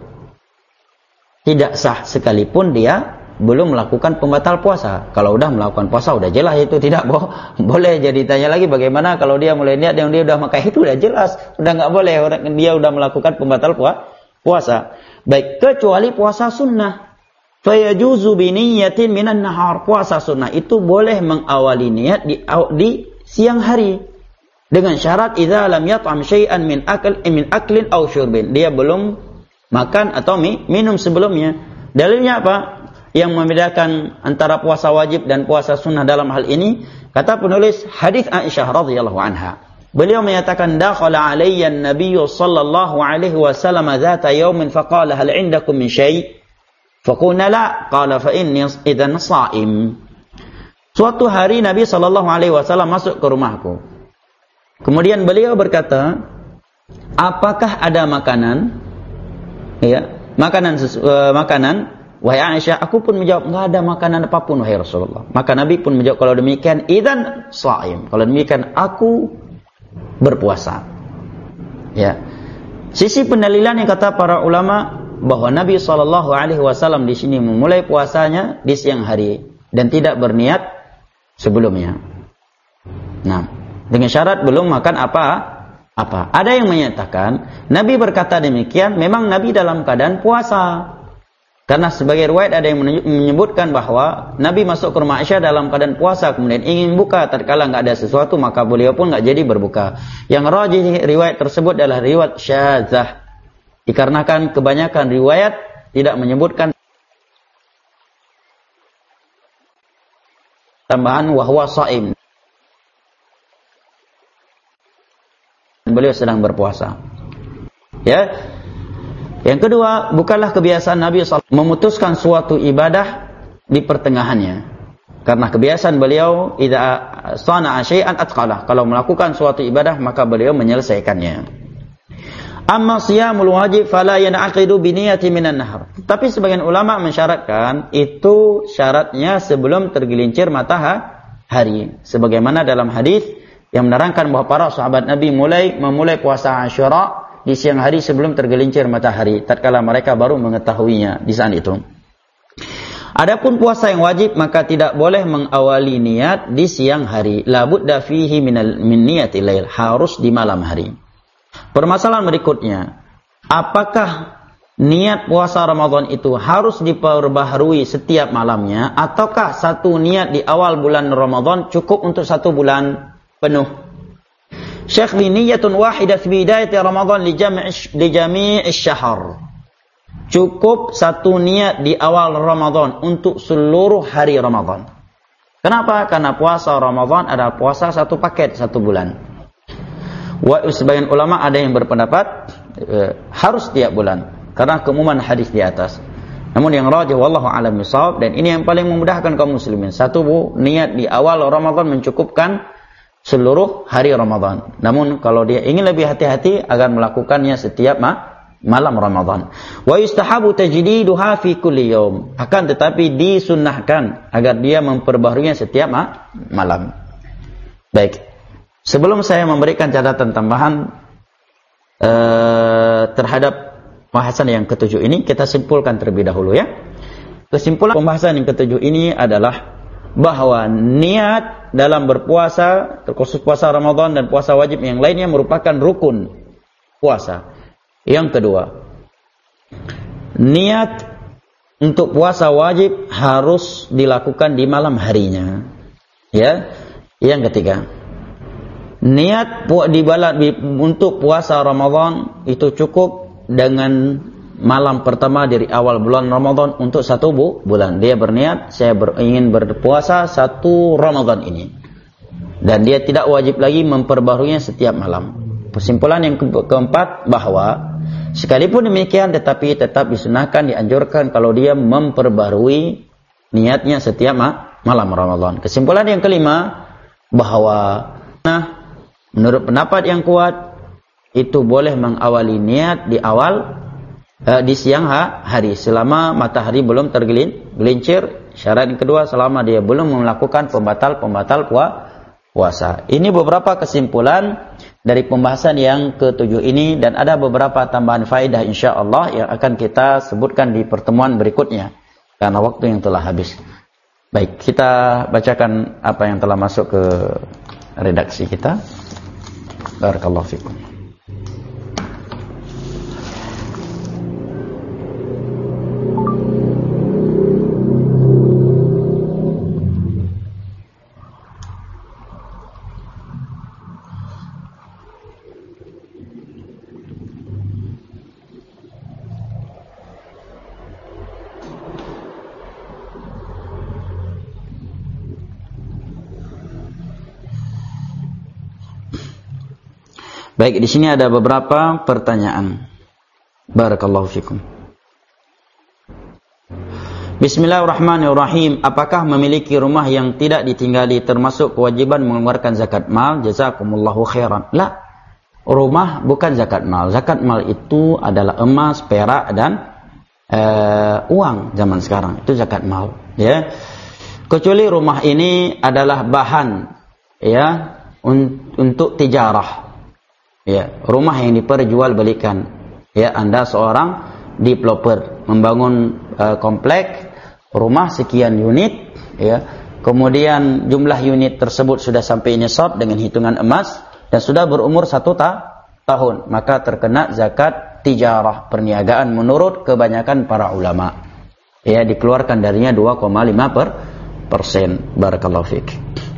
Tidak sah sekalipun dia belum melakukan pembatal puasa. Kalau udah melakukan puasa udah jelas itu tidak bo boleh. Jadi tanya lagi bagaimana kalau dia mulai niat yang dia udah makan itu udah jelas, udah nggak boleh orang dia udah melakukan pembatal puasa. Baik, kecuali puasa sunnah. Fa yajuzu bi niyyatin minan nahar. Puasa sunnah itu boleh mengawali niat di di siang hari dengan syarat idza lam yat'am syai'an min akl min aklin aw syurbin. Dia belum makan atau minum sebelumnya. Dalilnya apa? Yang membedakan antara puasa wajib dan puasa sunnah dalam hal ini, kata penulis hadis Aisyah radhiyallahu anha. Beliau menyatakan dakhala alayya an-nabiy sallallahu alaihi wasallam dzata yaumin faqala hal 'indakum min syai'? Faqulna la, qala fa inni idzan sha'im. Suatu hari Nabi sallallahu alaihi wasallam masuk ke rumahku. Kemudian beliau berkata, "Apakah ada makanan?" Ya, makanan uh, makanan. Wahai Aisyah, aku pun menjawab, enggak ada makanan apapun wahai Rasulullah. Maka Nabi pun menjawab, kalau demikian idzan shaim. Kalau demikian aku berpuasa. Ya. Sisi pendalilan yang kata para ulama bahwa Nabi sallallahu alaihi wasallam di sini memulai puasanya di siang hari dan tidak berniat sebelumnya. Nah, dengan syarat belum makan apa? Apa? Ada yang menyatakan Nabi berkata demikian memang Nabi dalam keadaan puasa. Karena sebagai riwayat ada yang menyebutkan bahwa Nabi masuk ke rumah Aisyah dalam keadaan puasa kemudian ingin buka, tatkala enggak ada sesuatu maka beliau pun enggak jadi berbuka. Yang rajih riwayat tersebut adalah riwayat syadzah. Dikarenakan kebanyakan riwayat tidak menyebutkan tambahan wahwa shaim. Beliau sedang berpuasa. Ya. Yang kedua, bukanlah kebiasaan Nabi sallallahu alaihi wasallam memutuskan suatu ibadah di pertengahannya. Karena kebiasaan beliau idza sana'a syai'an atqalah. Kalau melakukan suatu ibadah maka beliau menyelesaikannya. Amma shiyamul wajib fala yan'aqidu bi niyyati minan nahar. Tapi sebagian ulama mensyaratkan itu syaratnya sebelum tergelincir matahari. Sebagaimana dalam hadis yang menerangkan bahwa para sahabat Nabi mulai memulai puasa Asyura di siang hari sebelum tergelincir matahari, tatkala mereka baru mengetahuinya di saat itu. Adapun puasa yang wajib maka tidak boleh mengawali niat di siang hari. La budda fihi minal min niyatil lail, harus di malam hari. Permasalahan berikutnya, apakah niat puasa Ramadan itu harus diperbaharui setiap malamnya ataukah satu niat di awal bulan Ramadan cukup untuk satu bulan penuh? Syekh li niyatun wahidah fi bidayati Ramadan li jami' li jami' syahr. Cukup satu niat di awal Ramadan untuk seluruh hari Ramadan. Kenapa? Karena puasa Ramadan adalah puasa satu paket satu bulan. Wa sebagian ulama ada yang berpendapat eh, harus tiap bulan karena keumuman hadis di atas. Namun yang rajih wallahu a'lam bishawab dan ini yang paling memudahkan kaum muslimin. Satu bu, niat di awal Ramadan mencukupkan seluruh hari Ramadan. Namun kalau dia ingin lebih hati-hati agar melakukannya setiap ma malam Ramadan. Wa yustahabu tajdiduha fi kulli yaum. Akan tetapi disunnahkan agar dia memperbaharuinya setiap ma malam. Baik. Sebelum saya memberikan catatan tambahan eh, terhadap pembahasan yang ketujuh ini, kita simpulkan terlebih dahulu ya. Kesimpulan pembahasan yang ketujuh ini adalah bahwa niat dalam berpuasa, terkhusus puasa Ramadan dan puasa wajib yang lainnya merupakan rukun puasa. Yang kedua, niat untuk puasa wajib harus dilakukan di malam harinya. Ya. Yang ketiga, niat di balat untuk puasa Ramadan itu cukup dengan malam pertama dari awal bulan Ramadan untuk satu bu, bulan. Dia berniat, saya ber, ingin berpuasa satu Ramadan ini. Dan dia tidak wajib lagi memperbaharuinya setiap malam. Kesimpulan yang ke keempat bahwa Sekalipun demikian, tetapi tetap disunahkan, dianjurkan kalau dia memperbarui niatnya setiap malam Ramadan. Kesimpulan yang kelima, bahwa nah, menurut pendapat yang kuat, itu boleh mengawali niat di awal uh, di siang hari selama matahari belum tergelincir. Syarat yang kedua, selama dia belum melakukan pembatal-pembatal puasa. Ini beberapa kesimpulan dari pembahasan yang ketujuh ini, dan ada beberapa tambahan faedah insyaallah yang akan kita sebutkan di pertemuan berikutnya karena waktu yang telah habis. Baik, kita bacakan apa yang telah masuk ke redaksi kita. Barakallahu fikum. Baik, di sini ada beberapa pertanyaan. Barakallahu fikum. Bismillahirrahmanirrahim. Apakah memiliki rumah yang tidak ditinggali termasuk kewajiban mengeluarkan zakat mal? Jazakumullahu khairan. La. Rumah bukan zakat mal. Zakat mal itu adalah emas, perak dan uh, uang zaman sekarang. Itu zakat mal, ya. Kecuali rumah ini adalah bahan, ya, un untuk tijarah. Ya, rumah yang diperjualbelikan. Ya, Anda seorang developer membangun uh, komplek rumah sekian unit, ya. Kemudian jumlah unit tersebut sudah sampai nisab dengan hitungan emas dan sudah berumur satu ta tahun, maka terkena zakat tijarah, perniagaan menurut kebanyakan para ulama. Ya, dikeluarkan darinya dua koma lima persen. Barakallahu fiik.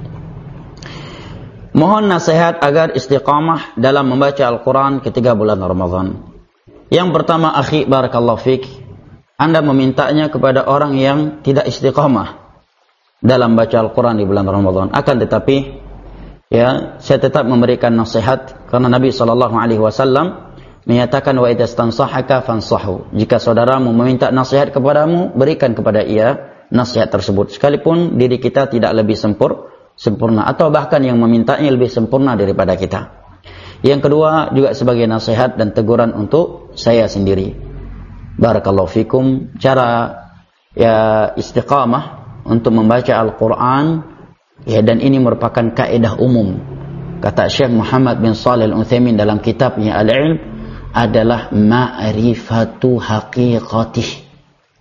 Mohon nasihat agar istiqamah dalam membaca Al-Quran ketika bulan Ramadan. Yang pertama, akhi, barakallahu fiik, Anda memintanya kepada orang yang tidak istiqamah dalam baca Al-Quran di bulan Ramadan. Akan tetapi, ya, saya tetap memberikan nasihat karena Nabi sallallahu alaihi wasallam menyatakan, wa idza stansahaka fansahu. Jika saudaramu meminta nasihat kepadamu, berikan kepada ia nasihat tersebut, sekalipun diri kita tidak lebih sempur sempurna, atau bahkan yang memintanya lebih sempurna daripada kita. Yang kedua, juga sebagai nasihat dan teguran untuk saya sendiri. Barakallahu fikum. Cara ya istiqamah untuk membaca Al-Quran, ya, dan ini merupakan kaidah umum. Kata Syekh Muhammad bin Shalih Al-Utsaimin dalam kitabnya Al-Ilm, adalah ma'rifatu haqiqatih.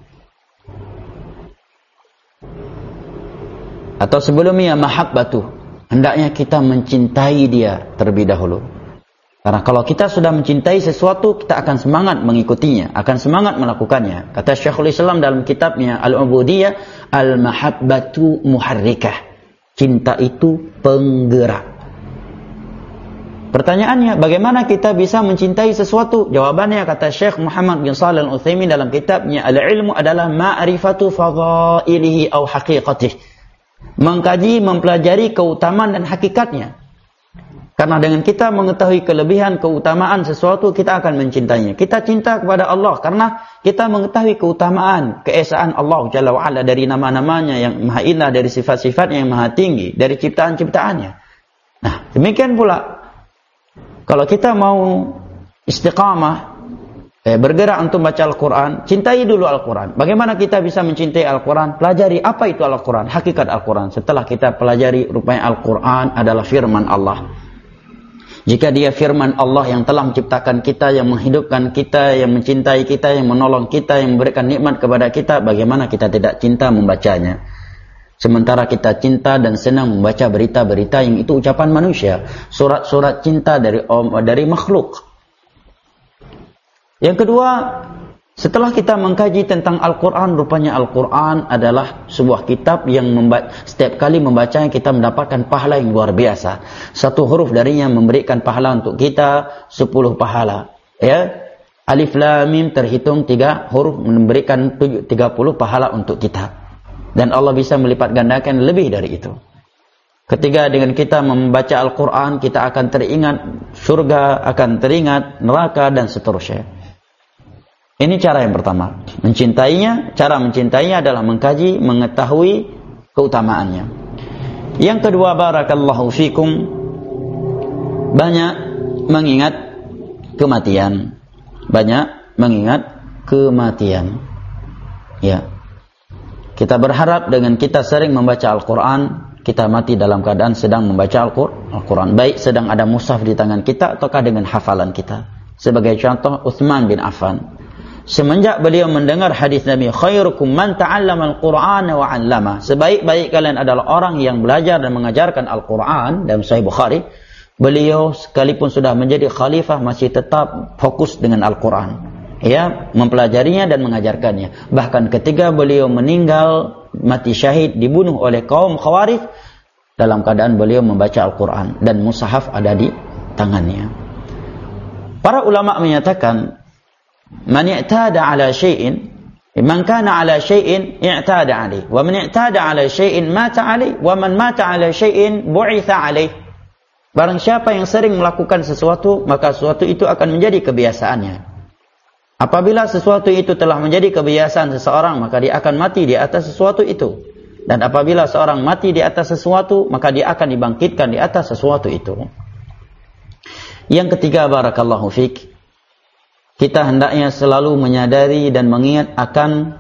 Atau sebelumnya mahabbatu, hendaknya kita mencintai dia terlebih dahulu. Karena kalau kita sudah mencintai sesuatu, kita akan semangat mengikutinya, akan semangat melakukannya. Kata Syekhul Islam dalam kitabnya Al-Ubudiyah, al-mahabbatu muharrikah. Cinta itu penggerak. Pertanyaannya, bagaimana kita bisa mencintai sesuatu? Jawabannya, kata Syekh Muhammad bin Shalih Al-Utsaimin dalam kitabnya Al-Ilmu, adalah ma'rifatu fadhailihi au haqiqatih. Mengkaji, mempelajari keutamaan dan hakikatnya. Karena dengan kita mengetahui kelebihan, keutamaan sesuatu, kita akan mencintainya. Kita cinta kepada Allah karena kita mengetahui keutamaan, keesaan Allah Jalla wa'ala, dari nama-namanya yang maha indah, dari sifat-sifatnya yang maha tinggi, dari ciptaan-ciptaannya. Nah, demikian pula kalau kita mau istiqamah, Eh, bergerak untuk baca Al-Quran, cintai dulu Al-Quran. Bagaimana kita bisa mencintai Al-Quran? Pelajari apa itu Al-Quran, hakikat Al-Quran. Setelah kita pelajari, rupanya Al-Quran adalah firman Allah. Jika dia firman Allah yang telah menciptakan kita, yang menghidupkan kita, yang mencintai kita, yang menolong kita, yang memberikan nikmat kepada kita, bagaimana kita tidak cinta membacanya? Sementara kita cinta dan senang membaca berita-berita yang itu ucapan manusia, surat-surat cinta dari dari makhluk. Yang kedua, setelah kita mengkaji tentang Al-Quran, rupanya Al-Quran adalah sebuah kitab yang membaca, setiap kali membacanya kita mendapatkan pahala yang luar biasa. Satu huruf darinya memberikan pahala untuk kita sepuluh pahala. Ya, Alif Lam Mim terhitung tiga huruf memberikan tiga puluh pahala untuk kita. Dan Allah bisa melipat gandakan lebih dari itu. Ketiga, dengan kita membaca Al-Quran, kita akan teringat surga, akan teringat neraka dan seterusnya. Ini cara yang pertama. Mencintainya, cara mencintainya adalah mengkaji, mengetahui keutamaannya. Yang kedua, barakallahu fikum, banyak mengingat kematian. Banyak mengingat kematian. Ya. Kita berharap dengan kita sering membaca Al-Quran, kita mati dalam keadaan sedang membaca Al-Quran. Baik sedang ada mushaf di tangan kita ataukah dengan hafalan kita. Sebagai contoh, Utsman bin Affan. Semenjak beliau mendengar hadis Nabi, khairukum man ta'allama al-Qur'ana wa 'allama. Sebaik-baik kalian adalah orang yang belajar dan mengajarkan Al-Qur'an. Dalam Sahih Bukhari, beliau sekalipun sudah menjadi khalifah masih tetap fokus dengan Al-Qur'an. Ya, mempelajarinya dan mengajarkannya. Bahkan ketika beliau meninggal, mati syahid, dibunuh oleh kaum Khawarij, dalam keadaan beliau membaca Al-Qur'an dan mushaf ada di tangannya. Para ulama menyatakan, man i'tada ala syai'in, man kana ala syai'in i'tada alaih, wa man i'tada ala syai'in mata alaih, wa man mata ala syai'in bu'itha alaih. Barang siapa yang sering melakukan sesuatu, maka sesuatu itu akan menjadi kebiasaannya. Apabila sesuatu itu telah menjadi kebiasaan seseorang, maka dia akan mati di atas sesuatu itu. Dan apabila seorang mati di atas sesuatu, maka dia akan dibangkitkan di atas sesuatu itu. Yang ketiga, barakallahu fiik, kita hendaknya selalu menyadari dan mengingat akan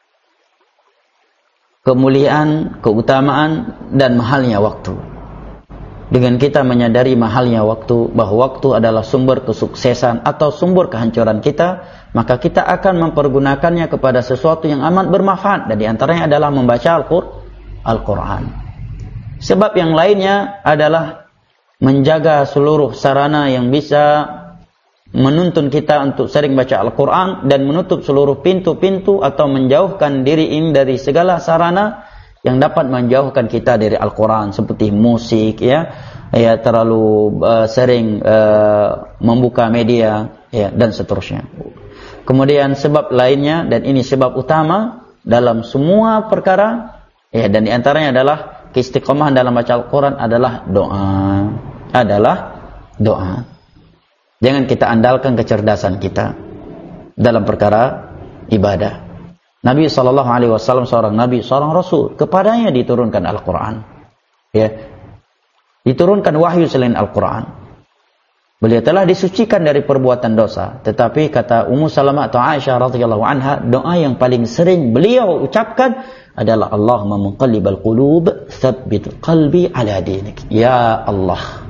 kemuliaan, keutamaan, dan mahalnya waktu. Dengan kita menyadari mahalnya waktu, bahwa waktu adalah sumber kesuksesan atau sumber kehancuran kita, maka kita akan mempergunakannya kepada sesuatu yang amat bermanfaat. Dan diantaranya adalah membaca Al-Quran. Sebab yang lainnya adalah menjaga seluruh sarana yang bisa menuntun kita untuk sering baca Al-Quran dan menutup seluruh pintu-pintu atau menjauhkan diri ini dari segala sarana yang dapat menjauhkan kita dari Al-Quran, seperti musik, ya, ya terlalu uh, sering uh, membuka media, ya, dan seterusnya. Kemudian sebab lainnya, dan ini sebab utama dalam semua perkara, ya, dan diantaranya adalah keistiqomahan dalam baca Al-Quran adalah doa, adalah doa. Jangan kita andalkan kecerdasan kita dalam perkara ibadah. Nabi sallallahu alaihi wasallam seorang nabi, seorang rasul, kepadanya diturunkan Al-Qur'an. Ya. Diturunkan wahyu selain Al-Qur'an. Beliau telah disucikan dari perbuatan dosa, tetapi kata Ummu Salamah atau Aisyah radhiyallahu anha, doa yang paling sering beliau ucapkan adalah Allahumma muqallibal qulub, tsabbit qalbi ala dinik. Ya Allah,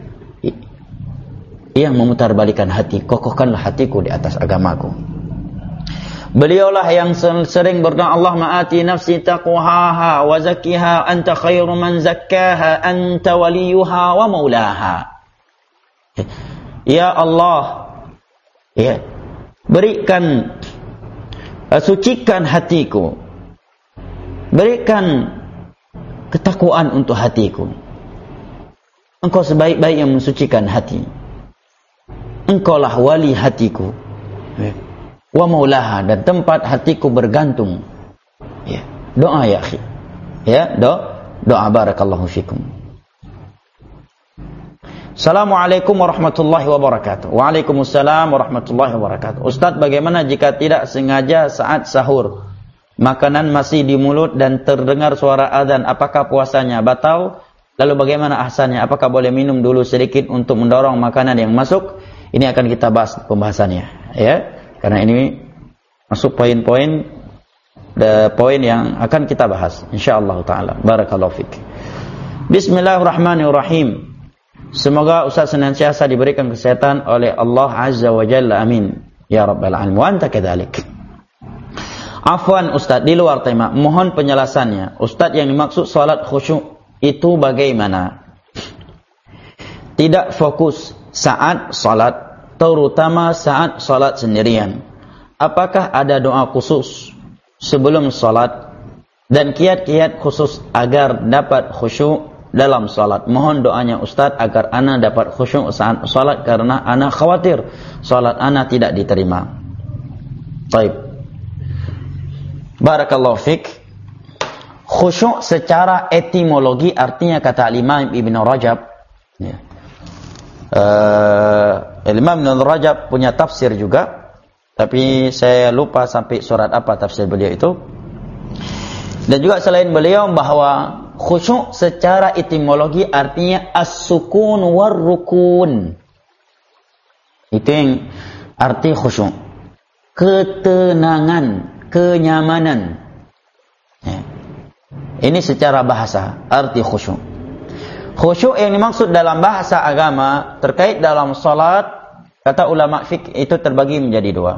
yang memutarbalikan hati, kokohkanlah hatiku di atas agamaku. Beliaulah yang sering berdoa, Allahumma ati nafsi taqwaha wa zakkiha anta khairu man zakkaha anta waliyuha wa maulaha. Ya Allah, ya, berikan, sucikan hatiku, berikan ketakwaan untuk hatiku. Engkau sebaik-baik yang mensucikan hati. Engkaulah wali hatiku, ya, wa maulaha, dan tempat hatiku bergantung. Ya, doa ya akhi. Ya, doa, doa barakallahu fikum. Assalamualaikum warahmatullahi wabarakatuh. Waalaikumsalam warahmatullahi wabarakatuh. Ustaz, bagaimana jika tidak sengaja saat sahur makanan masih di mulut dan terdengar suara azan, apakah puasanya batal? Lalu bagaimana ahsannya? Apakah boleh minum dulu sedikit untuk mendorong makanan yang masuk? Ini akan kita bahas pembahasannya, ya. Karena ini masuk poin-poin, the poin yang akan kita bahas insyaallah taala. Barakallahu fik. Bismillahirrahmanirrahim. Semoga Ustaz senantiasa diberikan kesehatan oleh Allah Azza wa Jalla, amin ya rabbal alamin. Wa anta kadzalik. Afwan Ustaz, di luar tema, mohon penjelasannya. Ustaz, yang dimaksud salat khusyuk itu bagaimana? Tidak fokus saat salat, terutama saat salat sendirian. Apakah ada doa khusus sebelum salat dan kiat-kiat khusus agar dapat khusyuk dalam salat? Mohon doanya Ustaz agar ana dapat khusyuk saat salat, karena ana khawatir salat ana tidak diterima. Baik. Barakallahu fik. Khusyuk secara etimologi artinya kata Imam Ibn Rajab, ya. Uh, Imam Ibn Rajab punya tafsir juga. tapi saya lupa sampai surat apa tafsir beliau itu. Dan juga selain beliau bahwa khusyuk secara etimologi artinya as-sukun war-rukun. Itu yang arti khusyuk. Ketenangan, kenyamanan. Ya. Ini secara bahasa arti khusyuk. Khusyuk yang dimaksud dalam bahasa agama terkait dalam salat, kata ulama fiqh itu terbagi menjadi dua.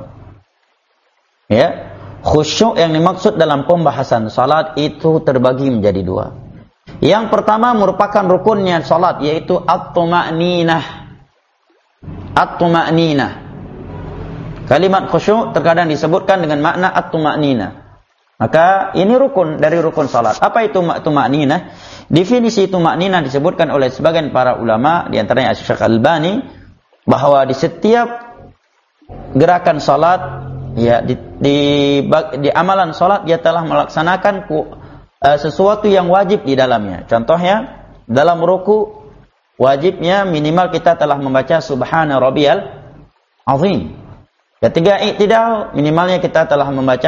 Ya. Khusyuk yang dimaksud dalam pembahasan salat itu terbagi menjadi dua. Yang pertama merupakan rukunnya salat, yaitu at-tuma'ninah. At-tuma'ninah. Kalimat khusyuk terkadang disebutkan dengan makna at-tuma'ninah. Maka ini rukun dari rukun salat. Apa itu tuma'ninah? Definisi tuma'ninah disebutkan oleh sebagian para ulama, di antaranya Syekh Al-Albani, bahwa di setiap gerakan salat, ya di, di, di amalan salat dia telah melaksanakan uh, sesuatu yang wajib di dalamnya. Contohnya dalam ruku wajibnya minimal kita telah membaca subhana rabbiyal azim. Ketika i'tidal minimalnya kita telah membaca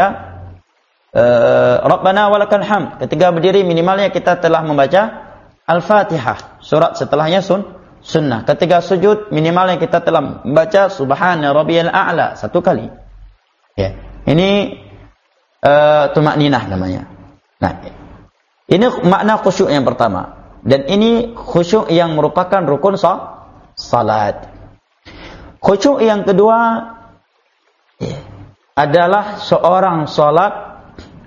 uh, rabbana walakal hamd. Ketika berdiri minimalnya kita telah membaca al-fatihah, surat setelahnya sun sunnah. Ketika sujud minimalnya kita telah membaca subhana rabbiyal a'la satu kali. Ya, ini uh, tuma'ninah namanya. Nah, ini makna khusyuk yang pertama. Dan ini khusyuk yang merupakan rukun salat. Khusyuk yang kedua ya, adalah seorang salat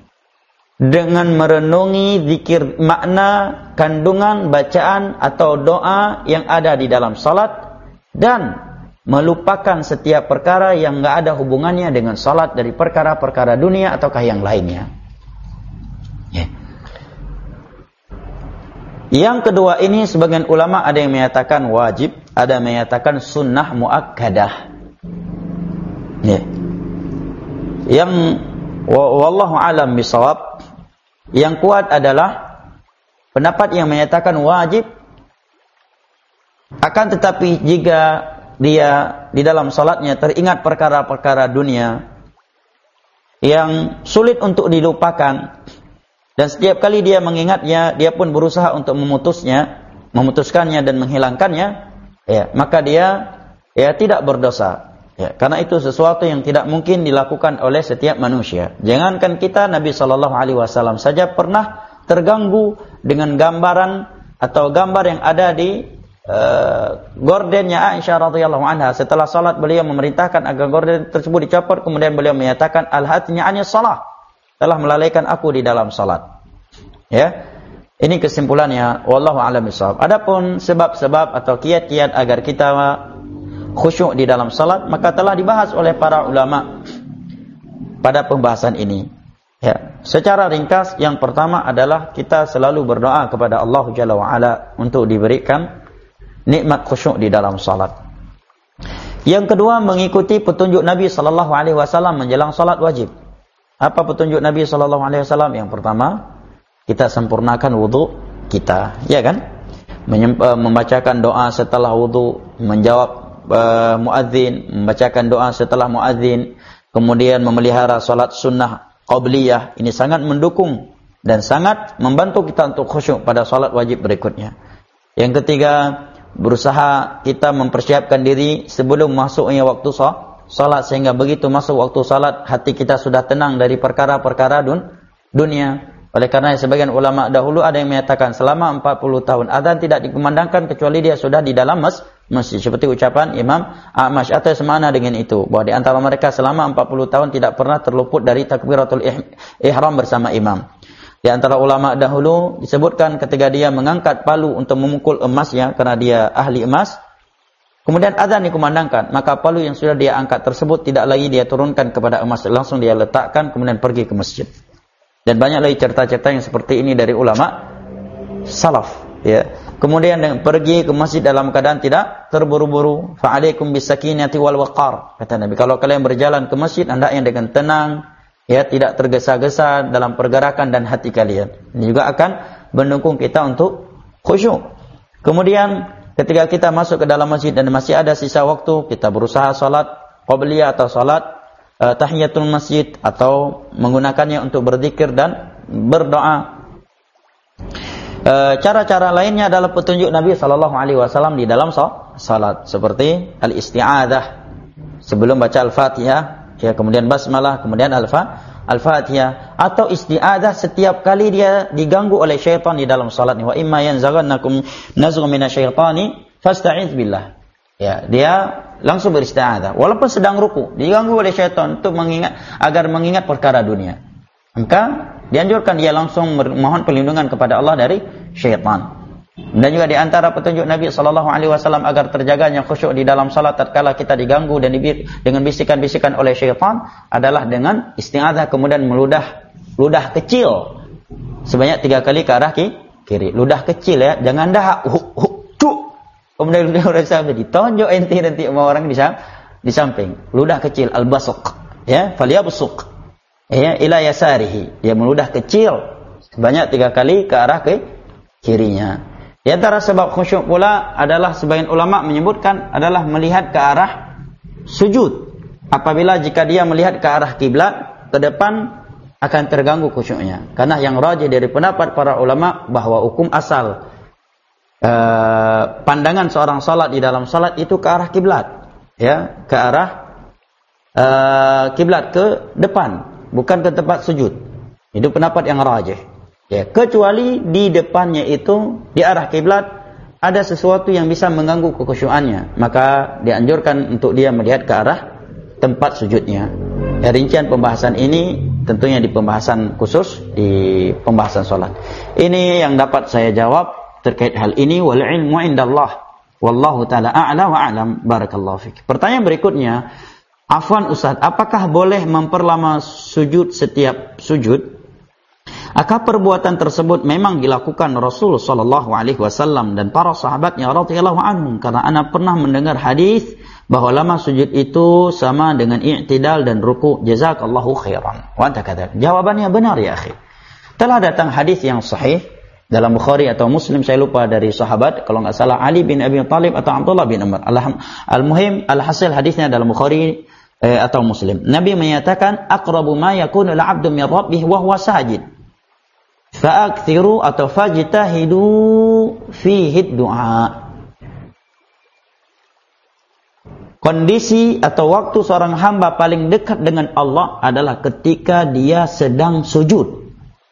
dengan merenungi zikir, makna, kandungan, bacaan atau doa yang ada di dalam salat dan melupakan setiap perkara yang enggak ada hubungannya dengan salat dari perkara-perkara dunia ataukah yang lainnya. Ya. Yang kedua ini sebagian ulama ada yang menyatakan wajib, ada yang menyatakan sunnah muakkadah. Ya. Yang wallahu alam bisawab, yang kuat adalah pendapat yang menyatakan wajib, akan tetapi jika dia di dalam salatnya teringat perkara-perkara dunia yang sulit untuk dilupakan, dan setiap kali dia mengingatnya dia pun berusaha untuk memutusnya, memutuskannya dan menghilangkannya, ya, maka dia ya tidak berdosa. Ya, karena itu sesuatu yang tidak mungkin dilakukan oleh setiap manusia. Jangankan kita, Nabi sallallahu alaihi wasallam saja pernah terganggu dengan gambaran atau gambar yang ada di Uh, gordennya Aisyah radhiyallahu anha. Setelah salat beliau memerintahkan agar gorden tersebut dicopot, kemudian beliau menyatakan al-hatni 'anis shalah, telah melalaikan aku di dalam salat. Ya. Ini kesimpulannya, wallahu a'lam bishawab. Adapun sebab-sebab atau kiat-kiat agar kita khusyuk di dalam salat, maka telah dibahas oleh para ulama pada pembahasan ini. Ya, secara ringkas yang pertama adalah kita selalu berdoa kepada Allah Jalla wa Ala untuk diberikan nikmat khusyuk di dalam salat. Yang kedua, mengikuti petunjuk Nabi sallallahu alaihi wasallam menjelang salat wajib. Apa petunjuk Nabi sallallahu alaihi wasallam? Yang pertama, kita sempurnakan wudu kita, ya kan? Membacakan doa setelah wudu, menjawab uh, muadzin, membacakan doa setelah muadzin, kemudian memelihara salat sunnah qabliyah. Ini sangat mendukung dan sangat membantu kita untuk khusyuk pada salat wajib berikutnya. Yang ketiga, berusaha kita mempersiapkan diri sebelum masuknya waktu salat, sehingga begitu masuk waktu salat hati kita sudah tenang dari perkara-perkara dun, dunia. Oleh karena sebagian ulama dahulu ada yang menyatakan selama empat puluh tahun adzan tidak dikumandangkan kecuali dia sudah di dalam mas, masjid, seperti ucapan Imam A'mash, atau semana dengan itu bahwa di antara mereka selama empat puluh tahun tidak pernah terluput dari takbiratul ihram bersama imam. Di antara ulama dahulu disebutkan ketika dia mengangkat palu untuk memukul emasnya karena dia ahli emas, kemudian azan dikumandangkan, maka palu yang sudah dia angkat tersebut tidak lagi dia turunkan kepada emas, langsung dia letakkan kemudian pergi ke masjid. Dan banyak lagi cerita-cerita yang seperti ini dari ulama salaf, ya. Kemudian dengan pergi ke masjid dalam keadaan tidak terburu-buru. Fa'alaikum bisakinati wal waqar, kata Nabi. Kalau kalian berjalan ke masjid hendaknya dengan tenang, ya, tidak tergesa-gesa dalam pergerakan dan hati kalian. Ini juga akan mendukung kita untuk khusyuk. Kemudian ketika kita masuk ke dalam masjid dan masih ada sisa waktu, kita berusaha salat qabliyah atau salat uh, tahiyatul masjid atau menggunakannya untuk berzikir dan berdoa. Uh, cara-cara lainnya adalah petunjuk Nabi sallallahu alaihi wasallam di dalam salat, seperti al-isti'adzah sebelum baca al-Fatihah, ya, kemudian basmalah, kemudian al-fa al-Fatihah, atau isti'adzah setiap kali dia diganggu oleh syaitan di dalam salat. Wa imma yanzaghannakum nazghun minasyaitani fasta'iz billah. Ya, dia langsung beristi'adzah walaupun sedang ruku, diganggu oleh syaitan untuk mengingat agar mengingat perkara dunia. Maka dianjurkan dia langsung memohon perlindungan kepada Allah dari syaitan. Dan juga di antara petunjuk Nabi sallallahu alaihi wasallam agar terjaganya khusyuk di dalam salat tatkala kita diganggu dan dengan bisikan-bisikan oleh syaitan adalah dengan isti'adzah, kemudian meludah ludah kecil sebanyak tiga kali ke arah kiri. Ludah kecil, ya, jangan dahak hu, hu, cuk. Kemudian ludah sampai ditonjok enti nanti sama orang di di samping. Ludah kecil, al-basuq, ya, falyabsuq. Ya, ila yasarihi, dia meludah kecil sebanyak tiga kali ke arah ke kirinya. Di antara sebab khusyuk pula adalah sebagian ulama menyebutkan adalah melihat ke arah sujud. Apabila jika dia melihat ke arah kiblat ke depan akan terganggu khusyuknya. Karena yang rajih dari pendapat para ulama bahwa hukum asal uh, pandangan seorang salat di dalam salat itu ke arah kiblat, ya, ke arah uh, kiblat ke depan, bukan ke tempat sujud. Itu pendapat yang rajih. Ya, kecuali di depannya itu di arah kiblat ada sesuatu yang bisa mengganggu kekhusyuannya, maka dianjurkan untuk dia melihat ke arah tempat sujudnya. Ya, rincian pembahasan ini tentunya di pembahasan khusus di pembahasan salat. Ini yang dapat saya jawab terkait hal ini. Wal ilmu indallah wallahu taala a'la wa a'lam. Barakallahu fik. Pertanyaan berikutnya, afwan Ustaz, apakah boleh memperlama sujud setiap sujud? Akah perbuatan tersebut memang dilakukan Rasul sallallahu alaihi wasallam dan para sahabatnya radhiyallahu anhum? Karena ana pernah mendengar hadis bahwa lama sujud itu sama dengan i'tidal dan ruku'. Jazakallahu khairan. Wa anta kadzalik. Jawabannya benar ya akhi. Telah datang hadis yang sahih dalam Bukhari atau Muslim, saya lupa, dari sahabat, kalau enggak salah Ali bin Abi Thalib atau Abdullah bin Umar. Al-muhim al-hasil hadisnya dalam Bukhari eh, atau Muslim. Nabi menyatakan aqrabu ma yakunu al-'abdu min rabbih wa huwa sajid. Fa'akthiru atau fajtahidu fihi du'a. Kondisi atau waktu seorang hamba paling dekat dengan Allah adalah ketika dia sedang sujud.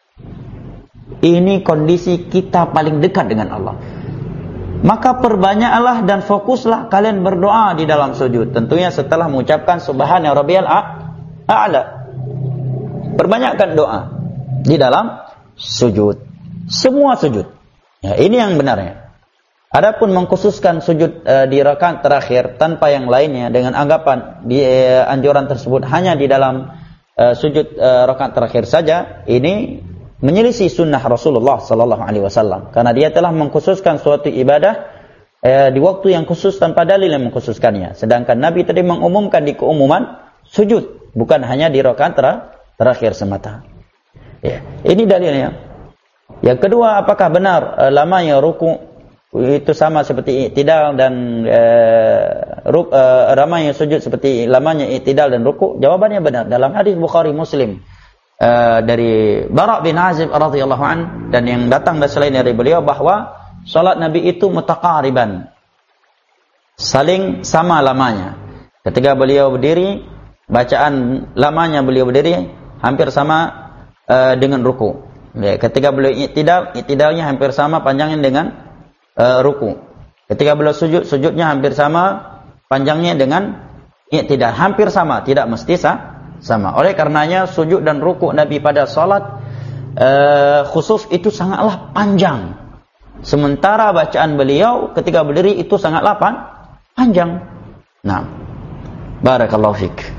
Ini kondisi kita paling dekat dengan Allah. Maka perbanyaklah dan fokuslah kalian berdoa di dalam sujud. Tentunya setelah mengucapkan subhana rabbiyal a'la. Perbanyakkan doa di dalam sujud. Semua sujud. Ya, ini yang benarnya. Adapun mengkhususkan sujud uh, di rakaat terakhir tanpa yang lainnya dengan anggapan di uh, anjuran tersebut hanya di dalam uh, sujud uh, rakaat terakhir saja, ini menyelisih sunnah Rasulullah sallallahu alaihi wasallam, karena dia telah mengkhususkan suatu ibadah uh, di waktu yang khusus tanpa dalil yang mengkhususkannya. Sedangkan Nabi tadi mengumumkan di keumuman sujud, bukan hanya di rakaat ter- terakhir semata. Ya, ini dalilnya. Yang kedua, apakah benar uh, lamanya ruku itu sama seperti i'tidal dan uh, ruk, uh, lamanya sujud seperti lamanya i'tidal dan ruku? Jawabannya benar. Dalam hadis Bukhari Muslim uh, dari Bara' bin Azib radhiyallahu an, dan yang datang dari selain dari beliau, bahwa salat Nabi itu mutaqariban, saling sama lamanya. Ketika beliau berdiri, bacaan lamanya beliau berdiri hampir sama Uh, dengan ruku. Ya, ketika beliau i'tidal, i'tidalnya hampir sama panjangnya dengan uh, ruku. Ketika beliau sujud, sujudnya hampir sama panjangnya dengan i'tidal. Hampir sama, tidak mesti sah, sama. Oleh karenanya sujud dan ruku Nabi pada salat uh, khusus itu sangatlah panjang. Sementara bacaan beliau ketika berdiri itu sangatlah pan- panjang. Nah, barakallahu fik.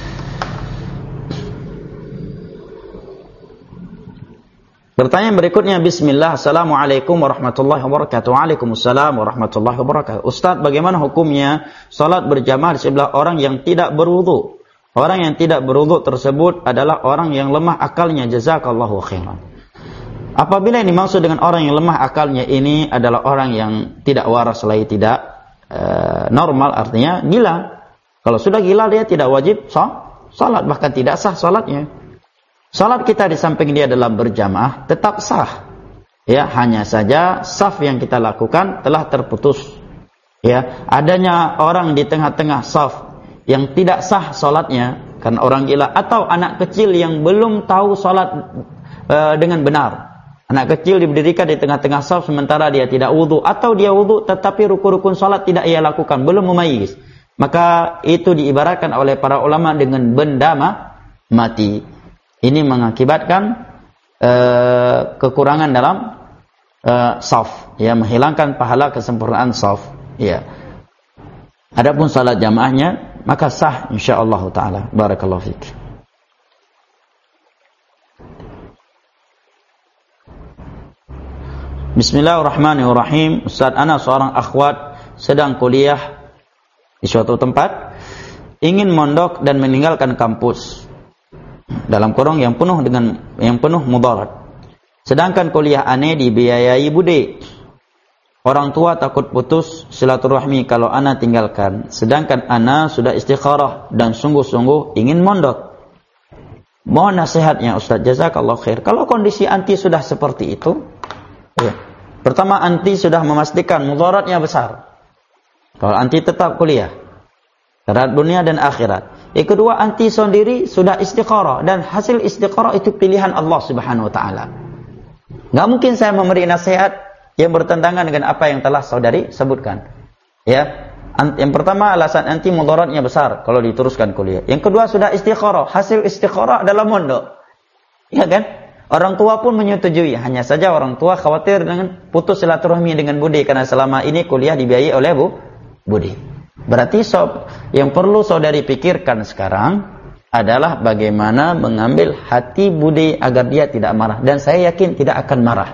Pertanyaan berikutnya, bismillah, assalamualaikum warahmatullahi wabarakatuh. Waalaikumsalam warahmatullahi wabarakatuh. Ustaz, bagaimana hukumnya salat berjamaah di sebelah orang yang tidak berwudu? Orang yang tidak berwudu tersebut adalah orang yang lemah akalnya. Jazakallahu khairan. Apabila yang dimaksud dengan orang yang lemah akalnya ini adalah orang yang tidak waras lagi, tidak uh, normal, artinya gila. Kalau sudah gila dia tidak wajib salat, bahkan tidak sah salatnya. Salat kita di samping dia dalam berjamaah tetap sah. Ya, hanya saja saf yang kita lakukan telah terputus. Ya, adanya orang di tengah-tengah saf yang tidak sah salatnya karena orang gila atau anak kecil yang belum tahu salat uh, dengan benar. Anak kecil diberdirikan di tengah-tengah saf sementara dia tidak wudu, atau dia wudu tetapi rukun-rukun salat tidak ia lakukan, belum memayyiz. Maka itu diibaratkan oleh para ulama dengan benda mati. Ini mengakibatkan uh, kekurangan dalam uh, saf, ya, menghilangkan pahala kesempurnaan saf. Ya. Adapun salat jamaahnya maka sah insyaallah taala. Barakallahu fiik. Bismillahirrahmanirrahim. Ustaz, ana seorang akhwat sedang kuliah di suatu tempat, ingin mondok dan meninggalkan kampus dalam kurung yang penuh dengan yang penuh mudarat. Sedangkan kuliah ane dibiayai bude. Orang tua takut putus silaturahmi kalau ana tinggalkan. Sedangkan ana sudah istikharah dan sungguh-sungguh ingin mondok. Mohon nasihatnya Ustaz, jazakallahu khair. Kalau kondisi anti sudah seperti itu, ya. Pertama, anti sudah memastikan mudaratnya besar. Kalau anti tetap kuliah, terhadap dunia dan akhirat. Yang kedua, anti sendiri sudah istikharah dan hasil istikharah itu pilihan Allah Subhanahu wa taala. Enggak mungkin saya memberi nasihat yang bertentangan dengan apa yang telah saudari sebutkan. Ya. Yang pertama, alasan anti mudaratnya besar kalau diteruskan kuliah. Yang kedua, sudah istikharah, hasil istikharah adalah mondok. Ya kan? Orang tua pun menyetujui, hanya saja orang tua khawatir dengan putus silaturahmi dengan bude karena selama ini kuliah dibiayai oleh bu bude. Berarti sob, yang perlu saudari pikirkan sekarang adalah bagaimana mengambil hati bude agar dia tidak marah, dan saya yakin tidak akan marah.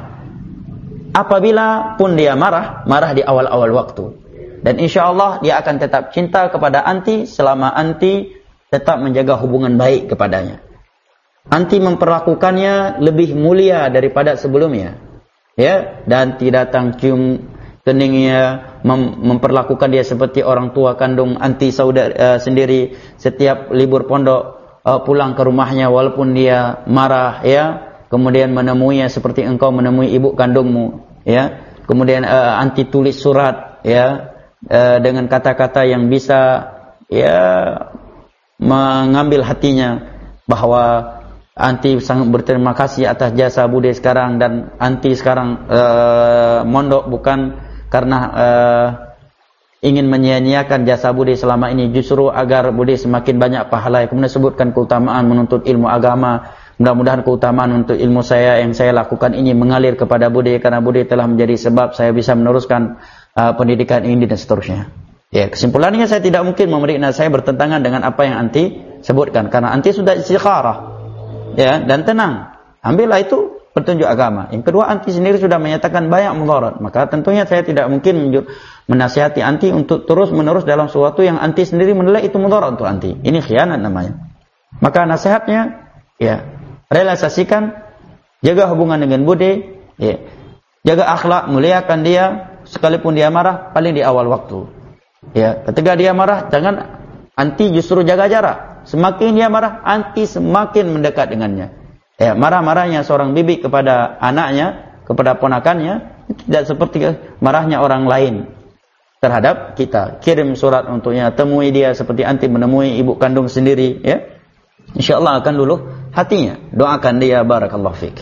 Apabila pun dia marah, marah di awal-awal waktu, dan insya Allah dia akan tetap cinta kepada anti selama anti tetap menjaga hubungan baik kepadanya. Anti memperlakukannya lebih mulia daripada sebelumnya, ya, dan tidak datang cium keningnya, mem memperlakukan dia seperti orang tua kandung anti saudara uh, sendiri. Setiap libur pondok uh, pulang ke rumahnya walaupun dia marah, ya, kemudian menemuinya seperti engkau menemui ibu kandungmu, ya. Kemudian uh, anti tulis surat, ya, uh, dengan kata-kata yang bisa, ya, mengambil hatinya bahwa anti sangat berterima kasih atas jasa bude sekarang, dan anti sekarang uh, mondok bukan karena uh, ingin menyia-nyiakan jasa bude selama ini, justru agar bude semakin banyak pahala. Kemudian sebutkan keutamaan menuntut ilmu agama. Mudah-mudahan keutamaan untuk ilmu saya yang saya lakukan ini mengalir kepada bude, karena bude telah menjadi sebab saya bisa meneruskan uh, pendidikan ini dan seterusnya. Ya, kesimpulannya saya tidak mungkin memberi nasihat bertentangan dengan apa yang anti sebutkan, karena anti sudah istikharah. Ya, dan tenang, ambillah itu petunjuk agama. Yang kedua, anti sendiri sudah menyatakan banyak mudarat, maka tentunya saya tidak mungkin menasihati anti untuk terus menerus dalam sesuatu yang anti sendiri menilai itu mudarat untuk anti. Ini khianat namanya. Maka nasihatnya, ya, realisasikan, jaga hubungan dengan bude, ya, jaga akhlak, muliakan dia sekalipun dia marah, paling di awal waktu. Ya, ketika dia marah, jangan anti justru jaga jarak. Semakin dia marah, anti semakin mendekat dengannya. Ya, marah-marahnya seorang bibi kepada anaknya, kepada ponakannya, tidak seperti marahnya orang lain terhadap kita. Kirim surat untuknya, temui dia seperti anti menemui ibu kandung sendiri, ya. InsyaAllah akan luluh hatinya. Doakan dia, barakallahu fiik.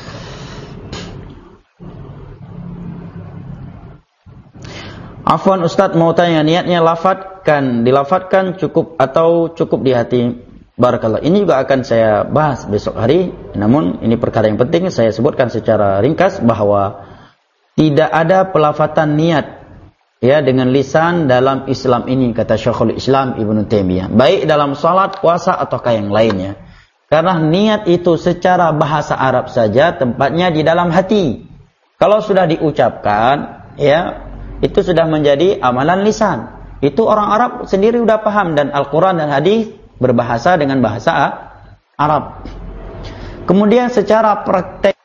Afwan Ustaz, mau tanya, niatnya lafadzkan, dilafatkan cukup atau cukup di hati? Barakallah. Ini juga akan saya bahas besok hari. Namun ini perkara yang penting saya sebutkan secara ringkas bahwa tidak ada pelafatan niat, ya, dengan lisan dalam Islam ini, kata Syekhul Islam Ibnu Taimiyah. Baik dalam salat, puasa ataukah yang lainnya. Karena niat itu secara bahasa Arab saja tempatnya di dalam hati. Kalau sudah diucapkan, ya, itu sudah menjadi amalan lisan. Itu orang Arab sendiri sudah paham, dan Al-Quran dan hadis berbahasa dengan bahasa Arab. Kemudian secara praktek,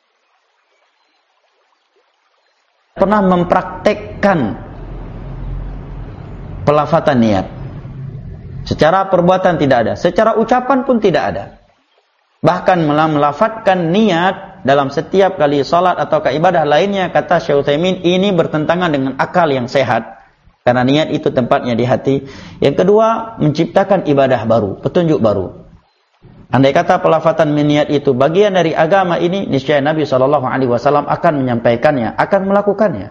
pernah mempraktekkan pelafatan niat. Secara perbuatan tidak ada, secara ucapan pun tidak ada. Bahkan melafatkan niat dalam setiap kali salat atau ibadah lainnya, kata Syekh Utsaimin, ini bertentangan dengan akal yang sehat. Karena niat itu tempatnya di hati. Yang kedua, menciptakan ibadah baru, petunjuk baru. Andai kata pelafatan niat itu bagian dari agama ini, niscaya Nabi shallallahu alaihi wasallam akan menyampaikannya, akan melakukannya.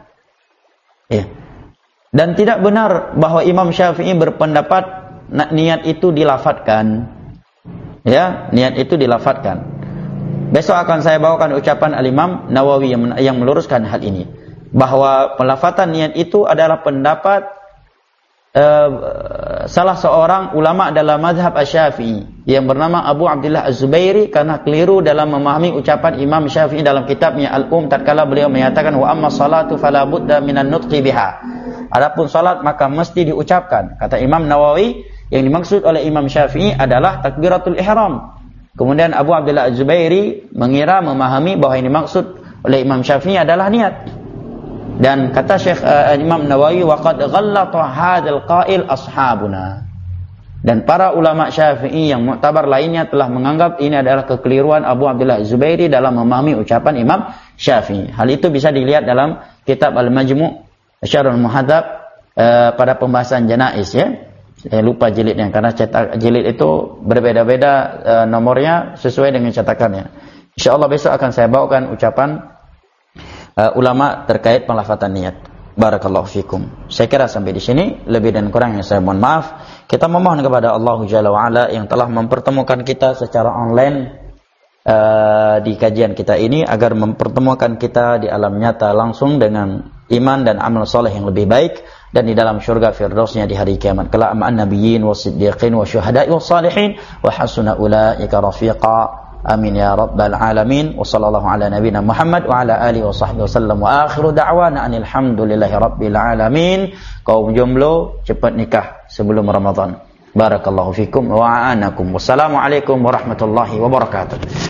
Ya. Dan tidak benar bahwa Imam Syafi'i berpendapat niat itu dilafatkan. Ya, niat itu dilafatkan. Besok akan saya bawakan ucapan Al-Imam Nawawi yang, yang meluruskan hal ini, bahwa pelafatan niat itu adalah pendapat uh, salah seorang ulama dalam mazhab Asy-Syafi'i yang bernama Abu Abdullah Az-Zubairi, karena keliru dalam memahami ucapan Imam Syafi'i dalam kitabnya Al-Um tatkala beliau menyatakan wa amma salatu fala budda minan nutqi biha. Adapun salat maka mesti diucapkan. Kata Imam Nawawi, yang dimaksud oleh Imam Syafi'i adalah takbiratul ihram. Kemudian Abu Abdullah Az-Zubairi mengira memahami bahwa yang dimaksud oleh Imam Syafi'i adalah niat. Dan kata Syekh uh, Imam Nawawi, wa qad ghallata hadzal qail ashabuna. Dan para ulama Syafi'i yang muktabar lainnya telah menganggap ini adalah kekeliruan Abu Abdullah Az-Zubairi dalam memahami ucapan Imam Syafi'i. Hal itu bisa dilihat dalam kitab Al-Majmu' Syarhul Muhadzab uh, pada pembahasan janaiz, ya. Saya lupa jilidnya karena cetak jilid itu berbeda-beda e, nomornya sesuai dengan cetakannya. Insyaallah besok akan saya bawakan ucapan e, ulama terkait pelafatan niat. Barakallahu fikum. Saya kira sampai di sini, lebih dan kurangnya saya mohon maaf. Kita memohon kepada Allah Jalla wa Ala yang telah mempertemukan kita secara online e, di kajian kita ini, agar mempertemukan kita di alam nyata langsung dengan iman dan amal soleh yang lebih baik, dan di dalam syurga firdausnya di hari kiamat kelak ma'an nabiyyin wasiddiqin wasyuhada'i wassalihin wa hasuna ulaika rafiqa. Amin ya rabbal alamin. Wa sallallahu ala nabiyyina Muhammad wa ala alihi wa sahbihi wasallam wa akhiru da'wana anil hamdulillahi rabbil alamin. Kaum jomblo cepat nikah sebelum Ramadan. Barakallahu fikum wa a'anakum. Wassalamualaikum warahmatullahi wabarakatuh.